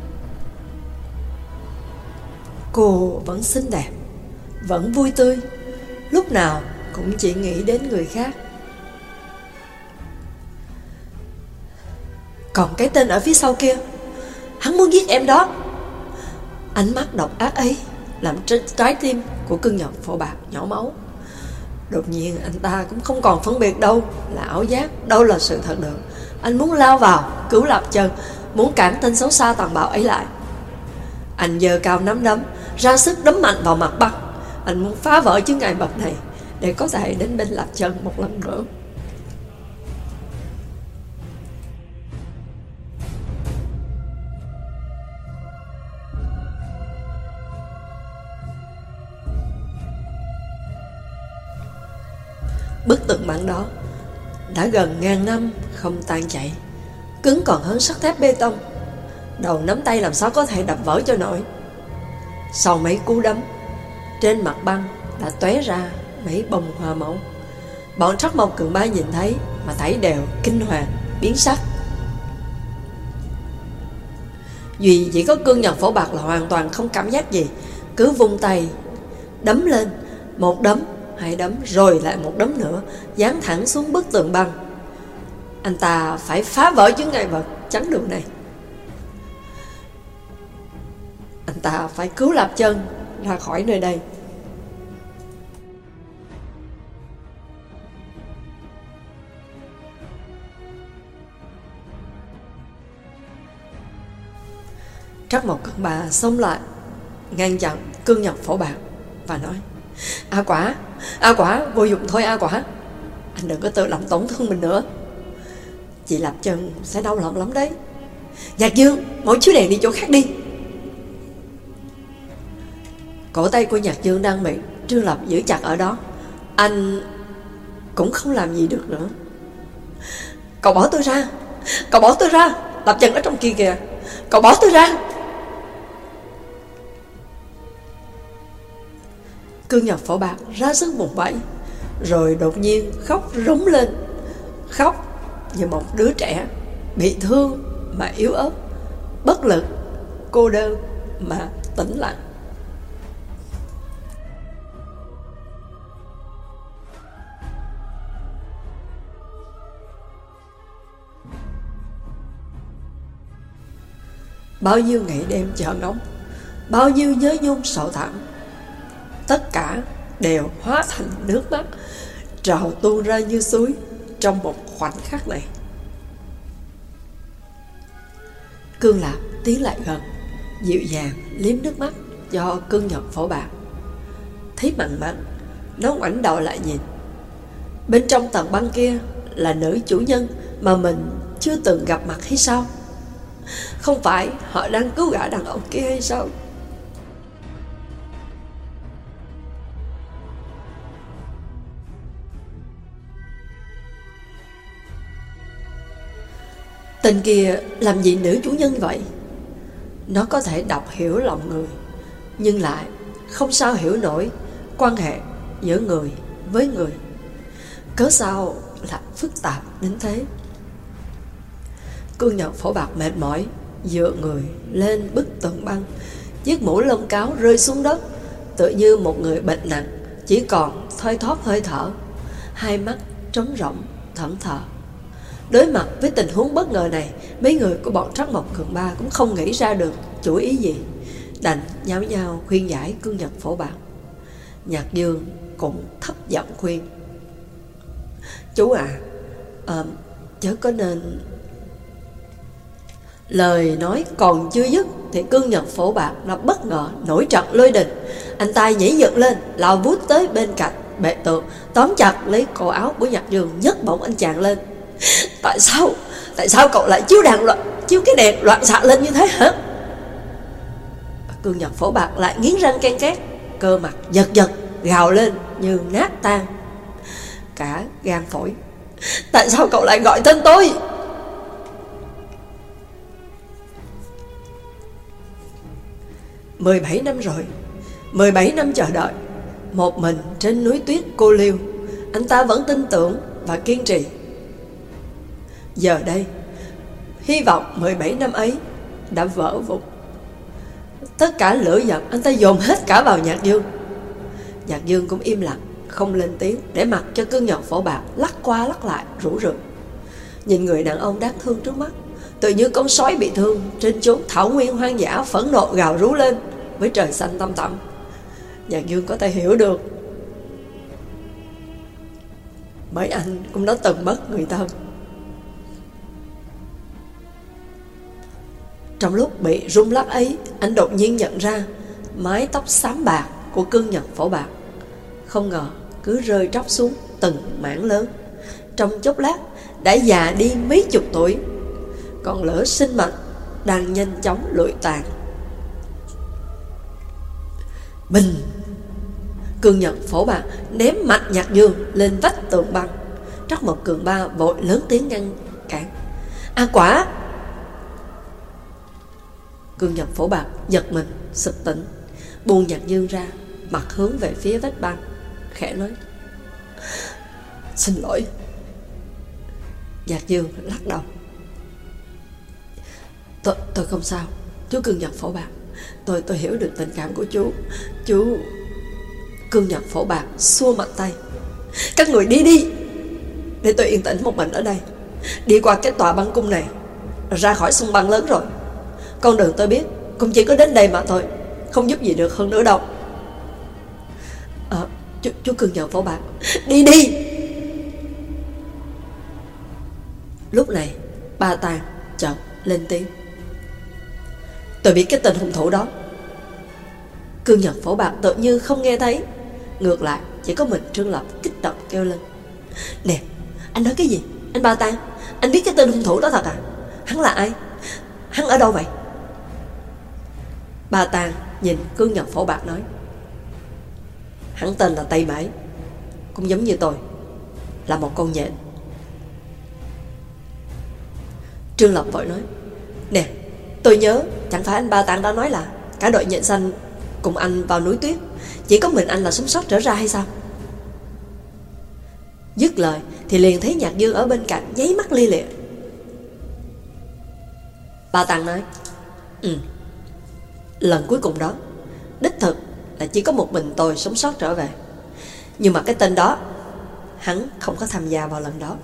A: Cô vẫn xinh đẹp, vẫn vui tươi, lúc nào cũng chỉ nghĩ đến người khác. Còn cái tên ở phía sau kia, hắn muốn giết em đó. Ánh mắt độc ác ấy làm trên trái tim của Cương Nhật Phổ Bạc nhỏ máu. Đột nhiên anh ta cũng không còn phân biệt đâu là ảo giác, đâu là sự thật được. Anh muốn lao vào cứu Lạp Chân, muốn cản tên xấu xa tàn bạo ấy lại. Anh giơ cao nắm đấm, ra sức đấm mạnh vào mặt băng. Anh muốn phá vỡ chướng ngại vật này để có thể đến bên Lạp Chân một lần nữa. Bức tượng băng đó đã gần ngàn năm không tan chảy, cứng còn hơn sắt thép bê tông. Đầu nắm tay làm sao có thể đập vỡ cho nổi. Sau mấy cú đấm, trên mặt băng đã tóe ra mấy bông hoa máu. Bọn Trắc Mộc Cường Ba nhìn thấy mà thấy đều kinh hoàng biến sắc. Duy chỉ có Cương Nhật Phổ Bạc là hoàn toàn không cảm giác gì, cứ vung tay đấm lên, một đấm, hai đấm, rồi lại một đấm nữa, giáng thẳng xuống bức tường băng. Anh ta phải phá vỡ chướng ngại vật chắn đường này. Anh ta phải cứu Lạp Chân ra khỏi nơi đây. Trắc Mộc Cường Ba xông lại ngăn chặn Cương Nhật Phổ Bạc và nói: A Quả, A Quả, vô dụng thôi A Quả, anh đừng có tự làm tổn thương mình nữa.
B: Chị Lập Trần sẽ đau lòng lắm đấy. Nhạc Dương, mỗi chiếu đèn đi chỗ khác đi. Cổ tay của Nhạc Dương đang bị Trương Lập giữ chặt ở đó. Anh cũng không làm gì được nữa. Cậu bỏ tôi ra, cậu bỏ tôi ra, Lập Trần ở trong kia kìa, cậu bỏ tôi ra. Cương Nhật Phổ Bạc ra sức vùng vẫy, rồi đột nhiên khóc rống lên. Khóc như một đứa trẻ bị thương mà yếu ớt, bất lực, cô đơn mà tĩnh lặng. Bao nhiêu ngày đêm chờ ngóng, bao nhiêu nhớ nhung sầu thẳm, tất cả đều hóa thành nước mắt trào tuôn ra như suối trong một khoảnh khắc này. Cương Lạp tiến lại gần, dịu dàng liếm nước mắt cho Cương Nhật Phổ Bạc. Thấy mặn mặn, nó ngoảnh đầu lại nhìn. Bên trong tầng băng kia là nữ chủ nhân mà mình chưa từng gặp mặt hay sao? Không phải họ đang cứu gã đàn ông kia hay sao? Tên kia làm gì nữ chủ nhân vậy? Nó có thể đọc hiểu lòng người, nhưng lại không sao hiểu nổi quan hệ giữa người với người. Cớ sao lại phức tạp đến thế? Cương Nhật Phổ Bạc mệt mỏi dựa người lên bức tường băng, chiếc mũ lông cáo rơi xuống đất, tựa như một người bệnh nặng, chỉ còn thoi thóp hơi thở, hai mắt trống rỗng thẫn thờ. Đối mặt với tình huống bất ngờ này, mấy người của bọn Trắc Mộc Cường Ba cũng không nghĩ ra được chủ ý gì, đành nhao nhao khuyên giải Cương Nhật Phổ Bạc. Nhạc Dương cũng thấp giọng khuyên: Chú à, à chớ có nên... Lời nói còn chưa dứt thì Cương Nhật Phổ Bạc nó bất ngờ nổi trận lôi đình. Anh ta nhảy dựng lên, lao vút tới bên cạnh bệ tượng, tóm chặt lấy cổ áo của Nhạc Dương, nhấc bổng anh chàng lên. Tại sao? Tại sao cậu lại chiếu đèn loạn, chiếu cái đèn loạn xạ lên như thế hả? Cương Nhật Phổ Bạc lại nghiến răng ken két, cơ mặt giật giật, gào lên như nát tan cả gan phổi. Tại sao cậu lại gọi tên tôi? Mười bảy năm rồi, mười bảy năm chờ đợi, một mình trên núi tuyết cô liêu, anh ta vẫn tin tưởng và kiên trì. Giờ đây, hy vọng mười bảy năm ấy đã vỡ vụn. Tất cả lửa giận anh ta dồn hết cả vào Nhạc Dương. Nhạc Dương cũng im lặng, không lên tiếng, để mặc cho Cương Nhật Phổ Bạc lắc qua lắc lại rủ rượi. Nhìn người đàn ông đáng thương trước mắt, tự như con sói bị thương trên chốn thảo nguyên hoang dã, phẫn nộ gào rú lên với trời xanh tăm tăm. Nhạc Dương có thể hiểu được, bởi anh cũng đã từng mất người thân. Trong lúc bị rung lắc ấy, anh đột nhiên nhận ra mái tóc xám bạc của Cương Nhật Phổ Bạc không ngờ cứ rơi tróc xuống từng mảng lớn, trong chốc lát đã già đi mấy chục tuổi. Còn lửa sinh mệnh đang nhanh chóng lụi tàn. Bình! Cương Nhật Phổ Bạc ném mạnh Nhạc Dương lên vách tường băng. Trắc Mộc Cường Ba vội lớn tiếng ngăn cản. A Quả! Cương Nhật Phổ Bạc giật mình, sực tỉnh, buông Nhạc Dương ra, mặt hướng về phía vách băng, khẽ nói: Xin lỗi. Nhạc Dương lắc đầu: Tôi, tôi không sao, chú Cương Nhật Phổ Bạc. Tôi tôi hiểu được tình cảm của chú. Chú... Cương Nhật Phổ Bạc xua mạnh tay: Các người đi đi, để tôi yên tĩnh một mình ở đây. Đi qua cái tòa băng cung này, ra khỏi sông băng lớn rồi. Con đường tôi biết cũng chỉ có đến đây mà thôi, không giúp gì được hơn nữa đâu. à, chú, chú Cương Nhật Phổ Bạc, đi đi. Lúc này Ba Tàng chợt lên tiếng: Tôi biết cái tên hung thủ đó. Cương Nhật Phổ Bạc tự như không nghe thấy, ngược lại chỉ có mình Trương Lập kích động kêu lên: Nè, anh nói cái gì? Anh Ba Tàng, Anh biết cái tên hung thủ đó thật à? Hắn là ai? Hắn ở đâu vậy? Ba Tàng nhìn Cương Nhật Phổ Bạc nói: Hắn tên là Tây Mễ, cũng giống như tôi, là một con nhện. Trương Lập vội nói: Nè, tôi nhớ, chẳng phải anh Ba Tàng đã nói là cả đội nhện xanh cùng anh vào núi tuyết, chỉ có mình anh là sống sót trở ra hay sao? Dứt lời thì liền thấy Nhạc Dương ở bên cạnh nháy mắt lia lịa. Ba Tàng nói: Ừ, lần cuối cùng đó đích thực là chỉ có một mình tôi sống sót trở về. Nhưng mà cái tên đó, hắn không có tham gia vào lần đó.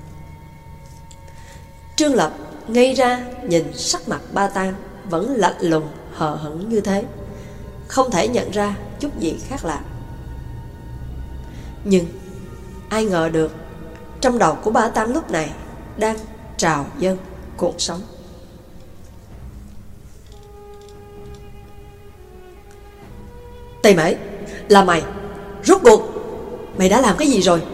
B: Trương Lập ngây ra nhìn sắc mặt Ba Tàng vẫn lạnh lùng hờ hững như thế, không thể nhận ra chút gì khác lạ. Nhưng ai ngờ được trong đầu của Ba Tàng lúc này đang trào dâng cuộn sóng. Tây Mễ, là mày. Rốt cuộc mày đã làm cái gì rồi?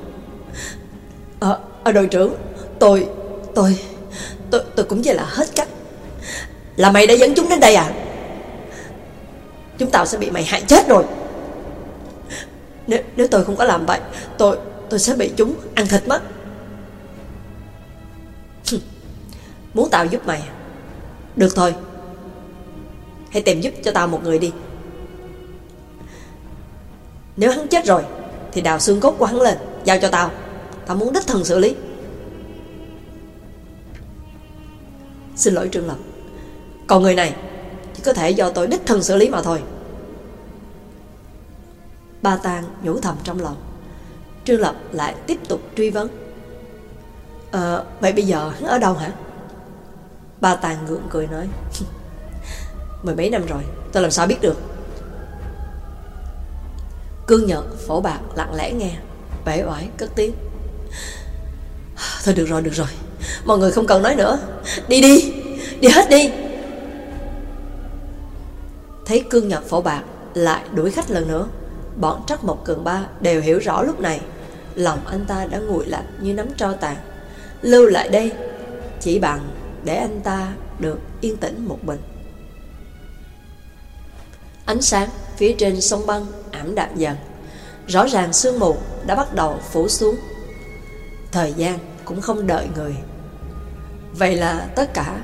B: Ờ, à, đội trưởng, tôi, tôi, tôi, tôi cũng vậy là hết cách. Là mày đã dẫn chúng đến đây à? Chúng tao sẽ bị mày hại chết rồi. Nếu, nếu tôi không có làm vậy, tôi, tôi sẽ bị chúng ăn thịt mất. Muốn tao giúp mày? Được thôi, hãy tìm giúp cho tao một người đi. Nếu hắn chết rồi thì đào xương cốt của hắn lên, giao cho tao. Tao muốn đích thân xử lý. Xin lỗi Trương Lập, còn người này chỉ có thể do tôi đích thân xử lý mà thôi. Ba Tàng nhủ thầm trong lòng. Trương Lập lại tiếp tục truy vấn: Ờ, vậy bây giờ hắn ở đâu hả? Ba Tàng gượng cười nói: Mười mấy năm rồi, tôi làm sao biết được. Cương Nhật Phổ Bạc lặng lẽ nghe, uể oải cất tiếng: Thôi được rồi, được rồi, mọi người không cần nói nữa. Đi đi, đi hết đi. Thấy Cương Nhật Phổ Bạc lại đuổi khách lần nữa, bọn Trắc Mộc Cường Ba đều hiểu rõ lúc này lòng anh ta đã nguội lạnh như nắm tro tàn. Lưu lại đây chỉ bằng để anh ta được yên tĩnh một mình. Ánh sáng phía trên sông băng ảm đạm dần, rõ ràng sương mù đã bắt đầu phủ xuống. Thời gian cũng không đợi người. Vậy là tất cả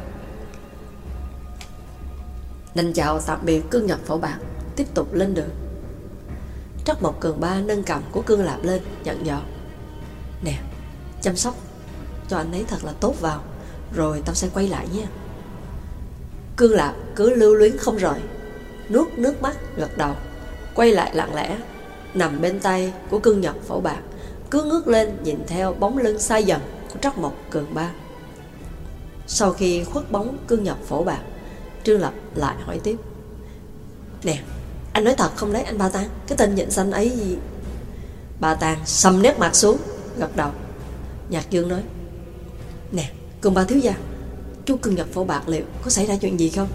B: đành chào tạm biệt Cương Nhật Phổ Bạc, tiếp tục lên đường. Trắc Mộc Cường Ba nâng cầm của Cương Lạp lên, nhận dò: Nè, chăm sóc cho anh ấy thật là tốt vào, rồi tao sẽ quay lại nha. Cương Lạp cứ lưu luyến không rời, nuốt nước mắt gật đầu, quay lại lặng lẽ, nằm bên tay của Cương Nhật Phổ Bạc, cứ ngước lên nhìn theo bóng lưng xa dần của Trắc Mộc Cường Ba. Sau khi khuất bóng Cương Nhật Phổ Bạc, Trương Lập lại hỏi tiếp: Nè, anh nói thật không đấy anh Ba Tàng? Cái tên nhện xanh ấy gì? Ba Tàng sầm nét mặt xuống, gật đầu. Nhạc Dương nói: Nè, Cường Ba thiếu gia, chú Cương Nhật Phổ Bạc liệu có xảy ra chuyện gì không?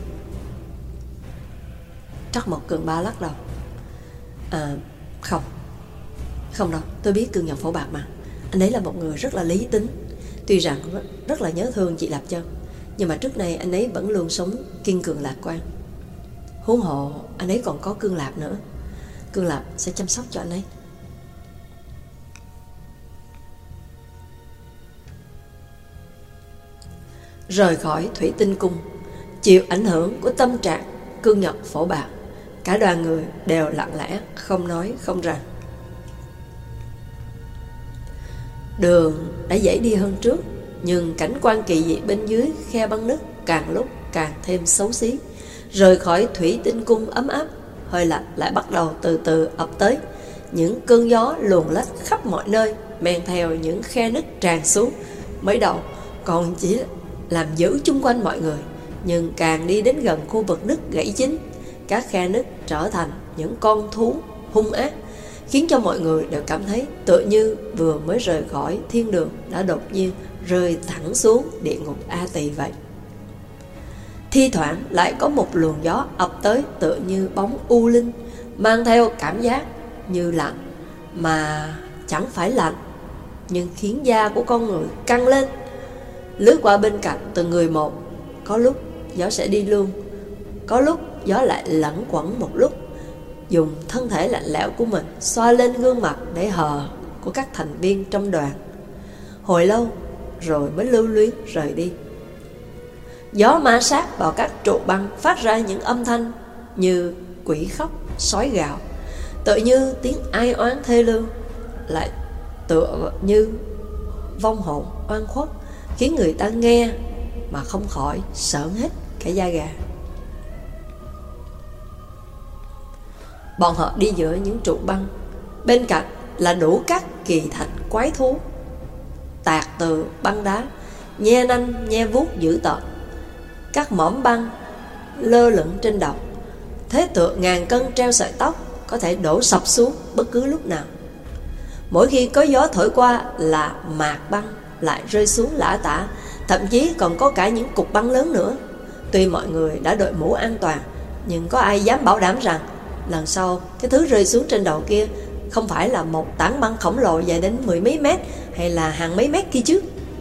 B: Trắc Mộc Cường Ba lắc đầu: À, không, không đâu, tôi biết Cương Nhật Phổ Bạc mà. Anh ấy là một người rất là lý tính. Tuy rằng rất là nhớ thương chị Lạp Chân, nhưng mà trước nay anh ấy vẫn luôn sống kiên cường lạc quan. Huống hộ anh ấy còn có Cương Lạp nữa. Cương Lạp sẽ chăm sóc cho anh ấy. Rời khỏi Thủy Tinh Cung, chịu ảnh hưởng của tâm trạng Cương Nhật Phổ Bạc, cả đoàn người đều lặng lẽ, không nói không rằng. Đường đã dễ đi hơn trước, nhưng cảnh quan kỳ dị bên dưới khe băng nứt càng lúc càng thêm xấu xí. Rời khỏi Thủy Tinh Cung ấm áp, hơi lạnh lại bắt đầu từ từ ập tới. Những cơn gió luồn lách khắp mọi nơi, men theo những khe nứt tràn xuống. Mới đầu còn chỉ làm giữ chung quanh mọi người, nhưng càng đi đến gần khu vực nứt gãy chính, các khe nứt trở thành những con thú hung ác, khiến cho mọi người đều cảm thấy tựa như vừa mới rời khỏi thiên đường đã đột nhiên rơi thẳng xuống địa ngục A Tỳ vậy. Thi thoảng lại có một luồng gió ập tới tựa như bóng u linh, mang theo cảm giác như lạnh mà chẳng phải lạnh, nhưng khiến da của con người căng lên, lướt qua bên cạnh từng người một. Có lúc gió sẽ đi luôn, có lúc gió lại lẩn quẩn một lúc, dùng thân thể lạnh lẽo của mình xoa lên gương mặt để hờ của các thành viên trong đoàn. Hồi lâu rồi mới lưu luyến rời đi. Gió ma sát vào các trụ băng phát ra những âm thanh như quỷ khóc, sói gào, tựa như tiếng ai oán thê lương, lại tựa như vong hồn oan khuất, khiến người ta nghe mà không khỏi sởn hết cả da gà. Bọn họ đi giữa những trụ băng, bên cạnh là đủ các kỳ thạch quái thú, tạc từ băng đá, nhe nanh nhe vuốt dữ tợn. Các mỏm băng lơ lửng trên đầu, thế tựa ngàn cân treo sợi tóc, có thể đổ sập xuống bất cứ lúc nào. Mỗi khi có gió thổi qua là mạc băng lại rơi xuống lả tả, thậm chí còn có cả những cục băng lớn nữa. Tuy mọi người đã đội mũ an toàn, nhưng có ai dám bảo đảm rằng lần sau cái thứ rơi xuống trên đầu kia không phải là một tảng băng khổng lồ dài đến mười mấy mét hay là hàng mấy mét kia chứ?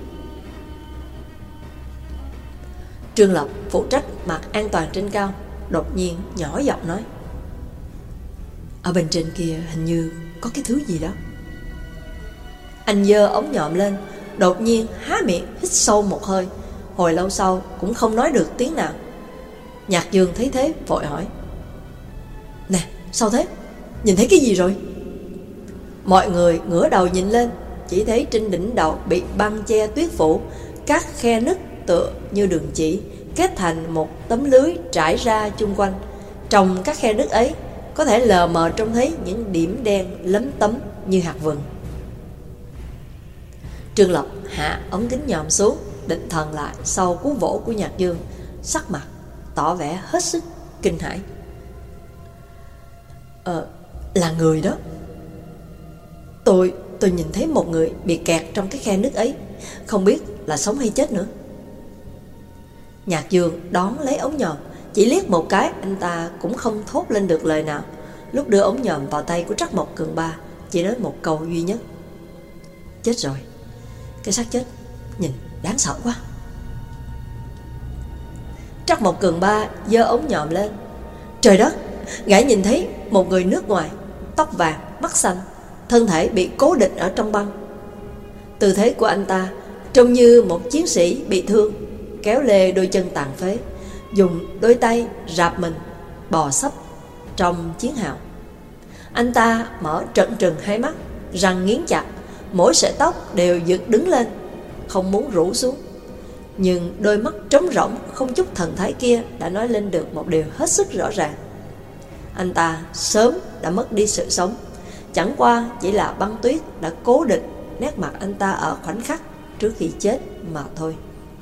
B: Trương Lập phụ trách mặt an toàn trên cao, đột nhiên nhỏ giọng nói: ở bên trên kia hình như có cái thứ gì đó. Anh giơ ống nhòm lên, đột nhiên há miệng hít sâu một hơi, hồi lâu sau cũng không nói được tiếng nào. Nhạc Dương thấy thế vội hỏi: nè, sao thế? Nhìn thấy cái gì rồi? Mọi người ngửa đầu nhìn lên, chỉ thấy trên đỉnh đầu bị băng che tuyết phủ, các khe nứt tựa như đường chỉ kết thành một tấm lưới trải ra chung quanh. Trong các khe nứt ấy có thể lờ mờ trông thấy những điểm đen lấm tấm như hạt vừng. Trương Lập hạ ống kính nhòm xuống, định thần lại sau cú vỗ của Nhạc Dương, sắc mặt tỏ vẻ hết sức kinh hãi. Ờ, là người đó. Tôi, tôi nhìn thấy một người bị kẹt trong cái khe nứt ấy, không biết là sống hay chết nữa. Nhạc Dương đón lấy ống nhòm, chỉ liếc một cái, anh ta cũng không thốt lên được lời nào. Lúc đưa ống nhòm vào tay của Trắc Mộc Cường Ba, chỉ nói một câu duy nhất: chết rồi. Cái xác chết nhìn đáng sợ quá. Trắc Mộc Cường Ba giơ ống nhòm lên. Trời đất, gã nhìn thấy một người nước ngoài, tóc vàng, mắt xanh, thân thể bị cố định ở trong băng. Tư thế của anh ta trông như một chiến sĩ bị thương, kéo lê đôi chân tàn phế, dùng đôi tay rạp mình bò sấp trong chiến hào. Anh ta mở trợn trừng hai mắt, răng nghiến chặt, mỗi sợi tóc đều dựng đứng lên, không muốn rũ xuống. Nhưng đôi mắt trống rỗng không chút thần thái kia đã nói lên được một điều hết sức rõ ràng: anh ta sớm đã mất đi sự sống, chẳng qua chỉ là băng tuyết đã cố định nét mặt anh ta ở khoảnh khắc trước khi chết mà thôi.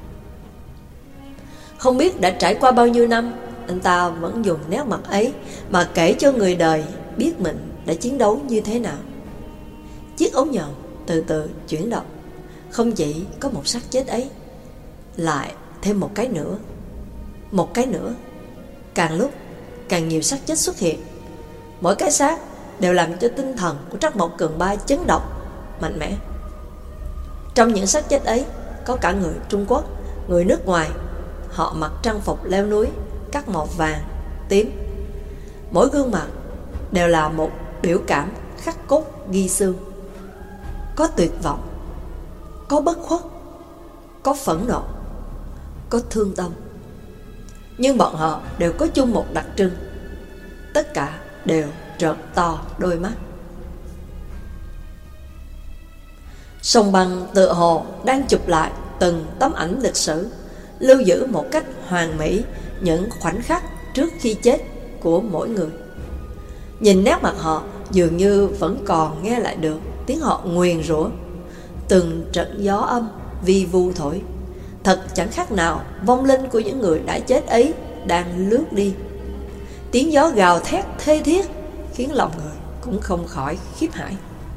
B: Không biết đã trải qua bao nhiêu năm, anh ta vẫn dùng nét mặt ấy mà kể cho người đời biết mình đã chiến đấu như thế nào. Chiếc ống nhòm từ từ chuyển động, không chỉ có một xác chết ấy, lại thêm một cái nữa, một cái nữa. Càng lúc càng nhiều xác chết xuất hiện, mỗi cái xác đều làm cho tinh thần của Trắc Mộc Cường Ba chấn động mạnh mẽ. Trong những xác chết ấy có cả người Trung Quốc, người nước ngoài. Họ mặc trang phục leo núi, cắt màu vàng, tím. Mỗi gương mặt đều là một biểu cảm khắc cốt ghi xương. Có tuyệt vọng, có bất khuất, có phẫn nộ, có thương tâm. Nhưng bọn họ đều có chung một đặc trưng: tất cả đều trợn to đôi mắt. Sông băng tựa hồ đang chụp lại từng tấm ảnh lịch sử, lưu giữ một cách hoàn mỹ những khoảnh khắc trước khi chết của mỗi người. Nhìn nét mặt họ, dường như vẫn còn nghe lại được tiếng họ nguyền rủa. Từng trận gió âm vi vu thổi, thật chẳng khác nào vong linh của những người đã chết ấy đang lướt đi. Tiếng gió gào thét thê thiết khiến lòng người cũng không khỏi khiếp hãi.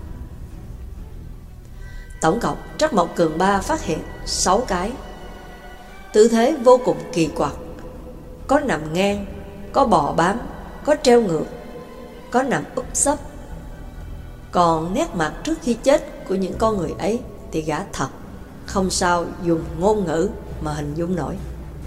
B: Tổng cộng Trắc Mộc Cường Ba phát hiện sáu cái. Tư thế vô cùng kỳ quặc, có nằm ngang, có bò bám, có treo ngược, có nằm úp sấp. Còn nét mặt trước khi chết của những con người ấy thì gã thật không sao dùng ngôn ngữ mà hình dung nổi.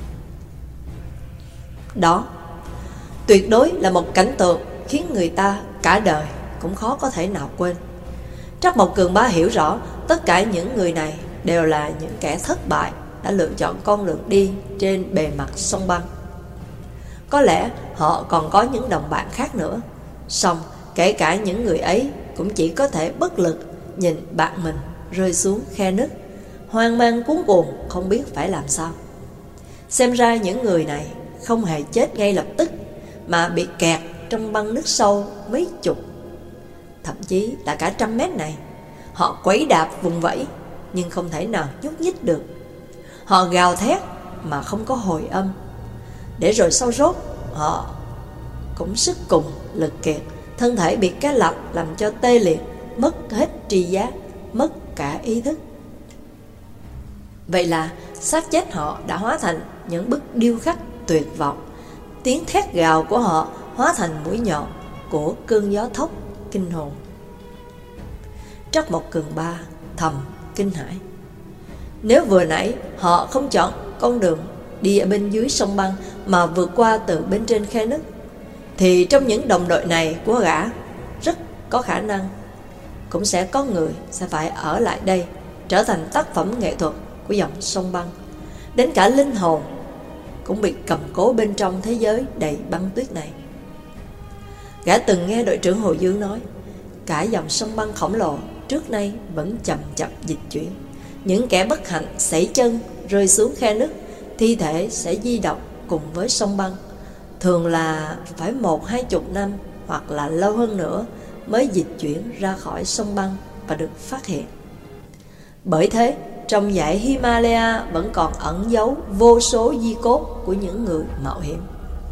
B: Đó tuyệt đối là một cảnh tượng khiến người ta cả đời cũng khó có thể nào quên. Trắc Mộc Cường Ba hiểu rõ tất cả những người này đều là những kẻ thất bại đã lựa chọn con đường đi trên bề mặt sông băng. Có lẽ họ còn có những đồng bạn khác nữa, song kể cả những người ấy cũng chỉ có thể bất lực nhìn bạn mình rơi xuống khe nứt, hoang mang cuống cuồng không biết phải làm sao. Xem ra những người này không hề chết ngay lập tức, mà bị kẹt trong băng nước sâu mấy chục, thậm chí là cả trăm mét này. Họ quấy đạp vùng vẫy nhưng không thể nào nhúc nhích được. Họ gào thét mà không có hồi âm. Để rồi sau rốt họ cũng sức cùng lực kiệt, thân thể bị cái lạnh làm cho tê liệt, mất hết tri giác, mất cả ý thức. Vậy là xác chết họ đã hóa thành những bức điêu khắc tuyệt vọng. Tiếng thét gào của họ hóa thành mũi nhọn của cơn gió thốc kinh hồn. Trắc Mộc Cường Ba thầm kinh hãi. Nếu vừa nãy họ không chọn con đường đi ở bên dưới sông băng mà vượt qua từ bên trên khe nứt, thì trong những đồng đội này của gã rất có khả năng cũng sẽ có người sẽ phải ở lại đây, trở thành tác phẩm nghệ thuật của dòng sông băng. Đến cả linh hồn cũng bị cầm cố bên trong thế giới đầy băng tuyết này. Gã từng nghe đội trưởng Hồ Dương nói, cả dòng sông băng khổng lồ trước nay vẫn chậm chậm dịch chuyển. Những kẻ bất hạnh sẩy chân rơi xuống khe nứt, thi thể sẽ di động cùng với sông băng. Thường là phải một hai chục năm hoặc là lâu hơn nữa mới dịch chuyển ra khỏi sông băng và được phát hiện. Bởi thế, trong dãy Himalaya vẫn còn ẩn giấu vô số di cốt của những người mạo hiểm.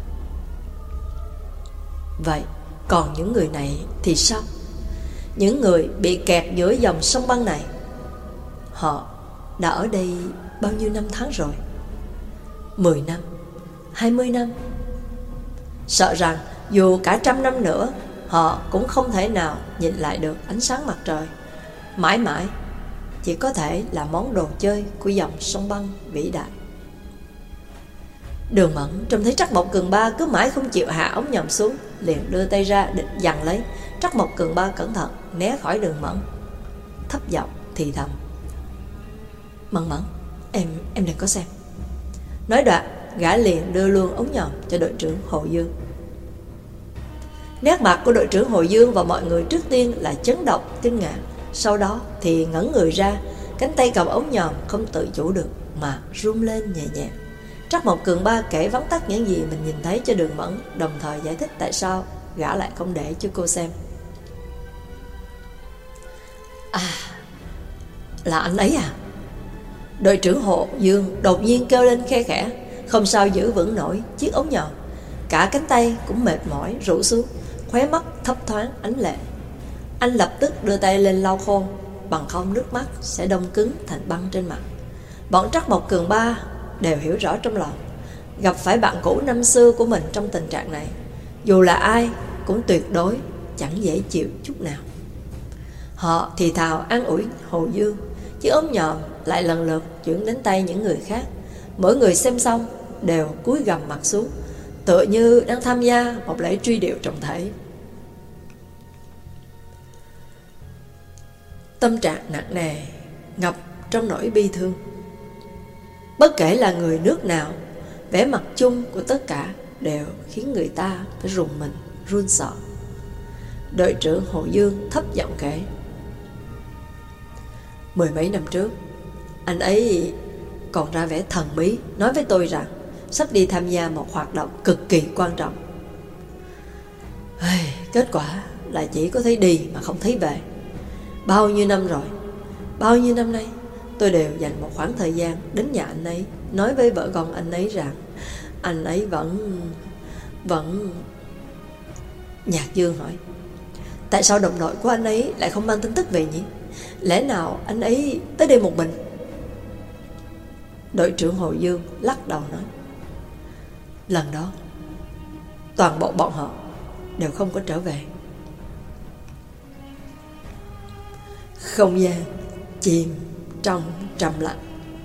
B: Vậy, còn những người này thì sao? Những người bị kẹt giữa dòng sông băng này, họ đã ở đây bao nhiêu năm tháng rồi? Mười năm? Hai mươi năm? Sợ rằng dù cả trăm năm nữa, họ cũng không thể nào nhìn lại được ánh sáng mặt trời. Mãi mãi chỉ có thể là món đồ chơi của dòng sông băng vĩ đại. Đường Mẫn trông thấy Trắc Mộc Cường Ba cứ mãi không chịu hạ ống nhòm xuống, liền đưa tay ra định giằng lấy. Trắc Mộc Cường Ba cẩn thận né khỏi Đường Mẫn, thấp giọng thì thầm: Mẫn Mẫn, em em đừng có xem. Nói đoạn, gã liền đưa luôn ống nhòm cho đội trưởng Hồ Dương. Nét mặt của đội trưởng Hồ Dương và mọi người trước tiên là chấn động, kinh ngạc. Sau đó thì ngẩn người ra, cánh tay cầm ống nhòm không tự chủ được mà run lên nhẹ nhẹ. Trắc Mộc Cường Ba kể vắn tắt những gì mình nhìn thấy cho Đường Mẫn, đồng thời giải thích tại sao gã lại không để cho cô xem. À, là anh ấy à? Đội trưởng Hồ Dương đột nhiên kêu lên khe khẽ, không sao giữ vững nổi chiếc ống nhòm. Cả cánh tay cũng mệt mỏi rũ xuống, khóe mắt thấp thoáng ánh lệ. Anh lập tức đưa tay lên lau khô, bằng không nước mắt sẽ đông cứng thành băng trên mặt. Bọn Trắc Mộc Cường Ba đều hiểu rõ trong lòng, gặp phải bạn cũ năm xưa của mình trong tình trạng này, dù là ai cũng tuyệt đối chẳng dễ chịu chút nào. Họ thì thào an ủi Hồ Dương, chiếc ống nhòm lại lần lượt chuyển đến tay những người khác. Mỗi người xem xong đều cúi gằm mặt xuống, tựa như đang tham gia một lễ truy điệu trọng thể. Tâm trạng nặng nề, ngập trong nỗi bi thương. Bất kể là người nước nào, vẻ mặt chung của tất cả đều khiến người ta phải rùng mình, run sợ. Đội trưởng Hồ Dương thấp giọng kể: Mười mấy năm trước, anh ấy còn ra vẻ thần bí, nói với tôi rằng sắp đi tham gia một hoạt động cực kỳ quan trọng. Kết quả là chỉ có thấy đi mà không thấy về. Bao nhiêu năm rồi, bao nhiêu năm nay, tôi đều dành một khoảng thời gian đến nhà anh ấy, nói với vợ con anh ấy rằng anh ấy vẫn... vẫn... Nhạc Dương hỏi: Tại sao đồng đội của anh ấy lại không mang tin tức về nhỉ? Lẽ nào anh ấy tới đây một mình? Đội trưởng Hồ Dương lắc đầu nói: Lần đó toàn bộ bọn họ đều không có trở về. Không gian chìm trong trầm lặng.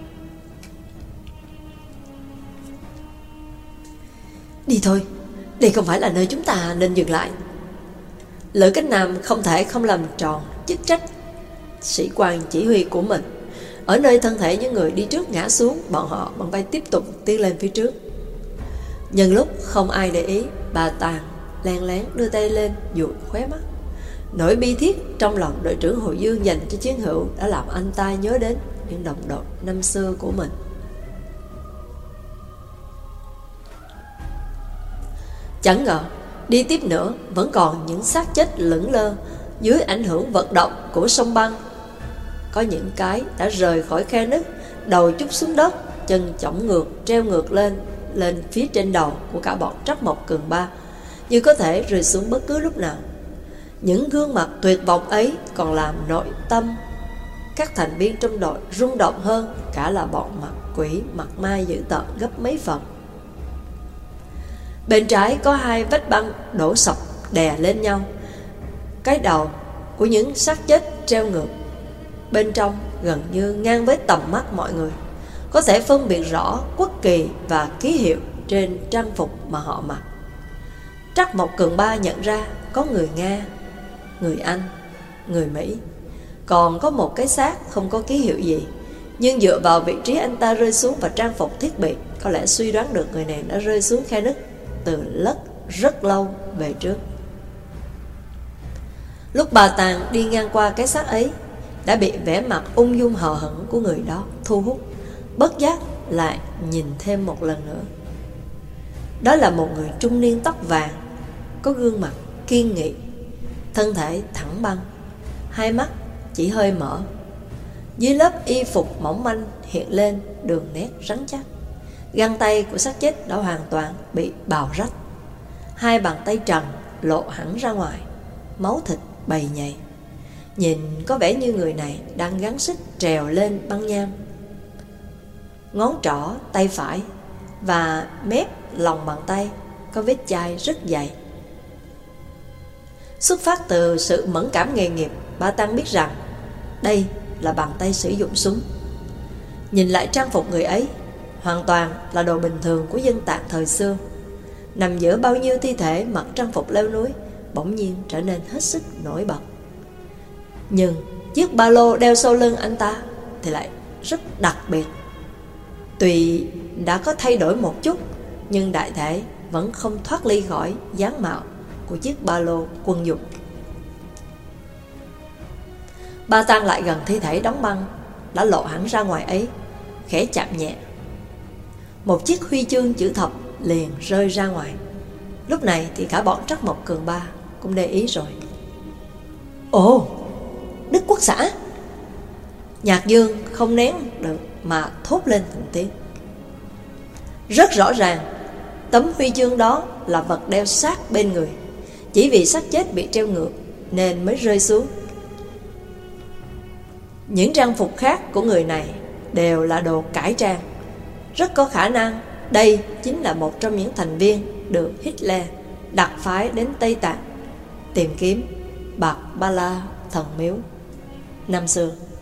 B: Đi thôi, đây không phải là nơi chúng ta nên dừng lại. Lữ Cánh Nam không thể không làm tròn chức trách sĩ quan chỉ huy của mình. Ở nơi thân thể những người đi trước ngã xuống, bọn họ bằng bay tiếp tục tiến lên phía trước. Nhân lúc không ai để ý, bà Tàng len lén đưa tay lên dụi khóe mắt. Nỗi bi thiết trong lòng đội trưởng Hồ Dương dành cho chiến hữu đã làm anh ta nhớ đến những đồng đội năm xưa của mình. Chẳng ngờ đi tiếp nữa vẫn còn những xác chết lững lơ dưới ảnh hưởng vận động của sông băng. Có những cái đã rời khỏi khe nứt, đầu chút xuống đất, chân chỏng ngược, treo ngược lên lên phía trên đầu của cả bọn Trắc Mộc Cường Ba, như có thể rơi xuống bất cứ lúc nào. Những gương mặt tuyệt vọng ấy còn làm nội tâm các thành viên trong đội rung động hơn cả là bọn mặt quỷ mặt ma dữ tợn gấp mấy phần. Bên trái có hai vách băng đổ sập đè lên nhau, cái đầu của những xác chết treo ngược. Bên trong gần như ngang với tầm mắt mọi người, có thể phân biệt rõ quốc kỳ và ký hiệu trên trang phục mà họ mặc. Trắc Mộc Cường Ba nhận ra có người Nga, người Anh, người Mỹ, còn có một cái xác không có ký hiệu gì. Nhưng dựa vào vị trí anh ta rơi xuống và trang phục thiết bị, có lẽ suy đoán được người này đã rơi xuống khe nứt từ rất rất lâu về trước. Lúc bà Tàng đi ngang qua cái xác ấy, đã bị vẻ mặt ung dung hờ hững của người đó thu hút, bất giác lại nhìn thêm một lần nữa. Đó là một người trung niên tóc vàng, có gương mặt kiên nghị, thân thể thẳng băng, hai mắt chỉ hơi mở. Dưới lớp y phục mỏng manh hiện lên đường nét rắn chắc. Găng tay của xác chết đã hoàn toàn bị bào rách, hai bàn tay trần lộ hẳn ra ngoài, máu thịt bầy nhầy. Nhìn có vẻ như người này đang gắng sức trèo lên băng nham. Ngón trỏ tay phải và mép lòng bàn tay có vết chai rất dày. Xuất phát từ sự mẫn cảm nghề nghiệp, bà Tăng biết rằng đây là bàn tay sử dụng súng. Nhìn lại trang phục người ấy, hoàn toàn là đồ bình thường của dân tạng thời xưa. Nằm giữa bao nhiêu thi thể mặc trang phục leo núi, bỗng nhiên trở nên hết sức nổi bật. Nhưng chiếc ba lô đeo sau lưng anh ta thì lại rất đặc biệt. Tuy đã có thay đổi một chút, nhưng đại thể vẫn không thoát ly khỏi dáng mạo của chiếc ba lô quân dụng. Ba Tăng lại gần thi thể đóng băng đã lộ hẳn ra ngoài ấy, khẽ chạm nhẹ. Một chiếc huy chương chữ thập liền rơi ra ngoài. Lúc này thì cả bọn Trắc Mộc Cường Ba cũng để ý rồi. Ồ, Đức Quốc xã! Nhạc Dương không nén được mà thốt lên thành tiếng. Rất rõ ràng, tấm huy chương đó là vật đeo sát bên người. Chỉ vì xác chết bị treo ngược nên mới rơi xuống. Những trang phục khác của người này đều là đồ cải trang. Rất có khả năng đây chính là một trong những thành viên được Hitler đặc phái đến Tây Tạng tìm kiếm Bạc Ba La thần miếu năm xưa.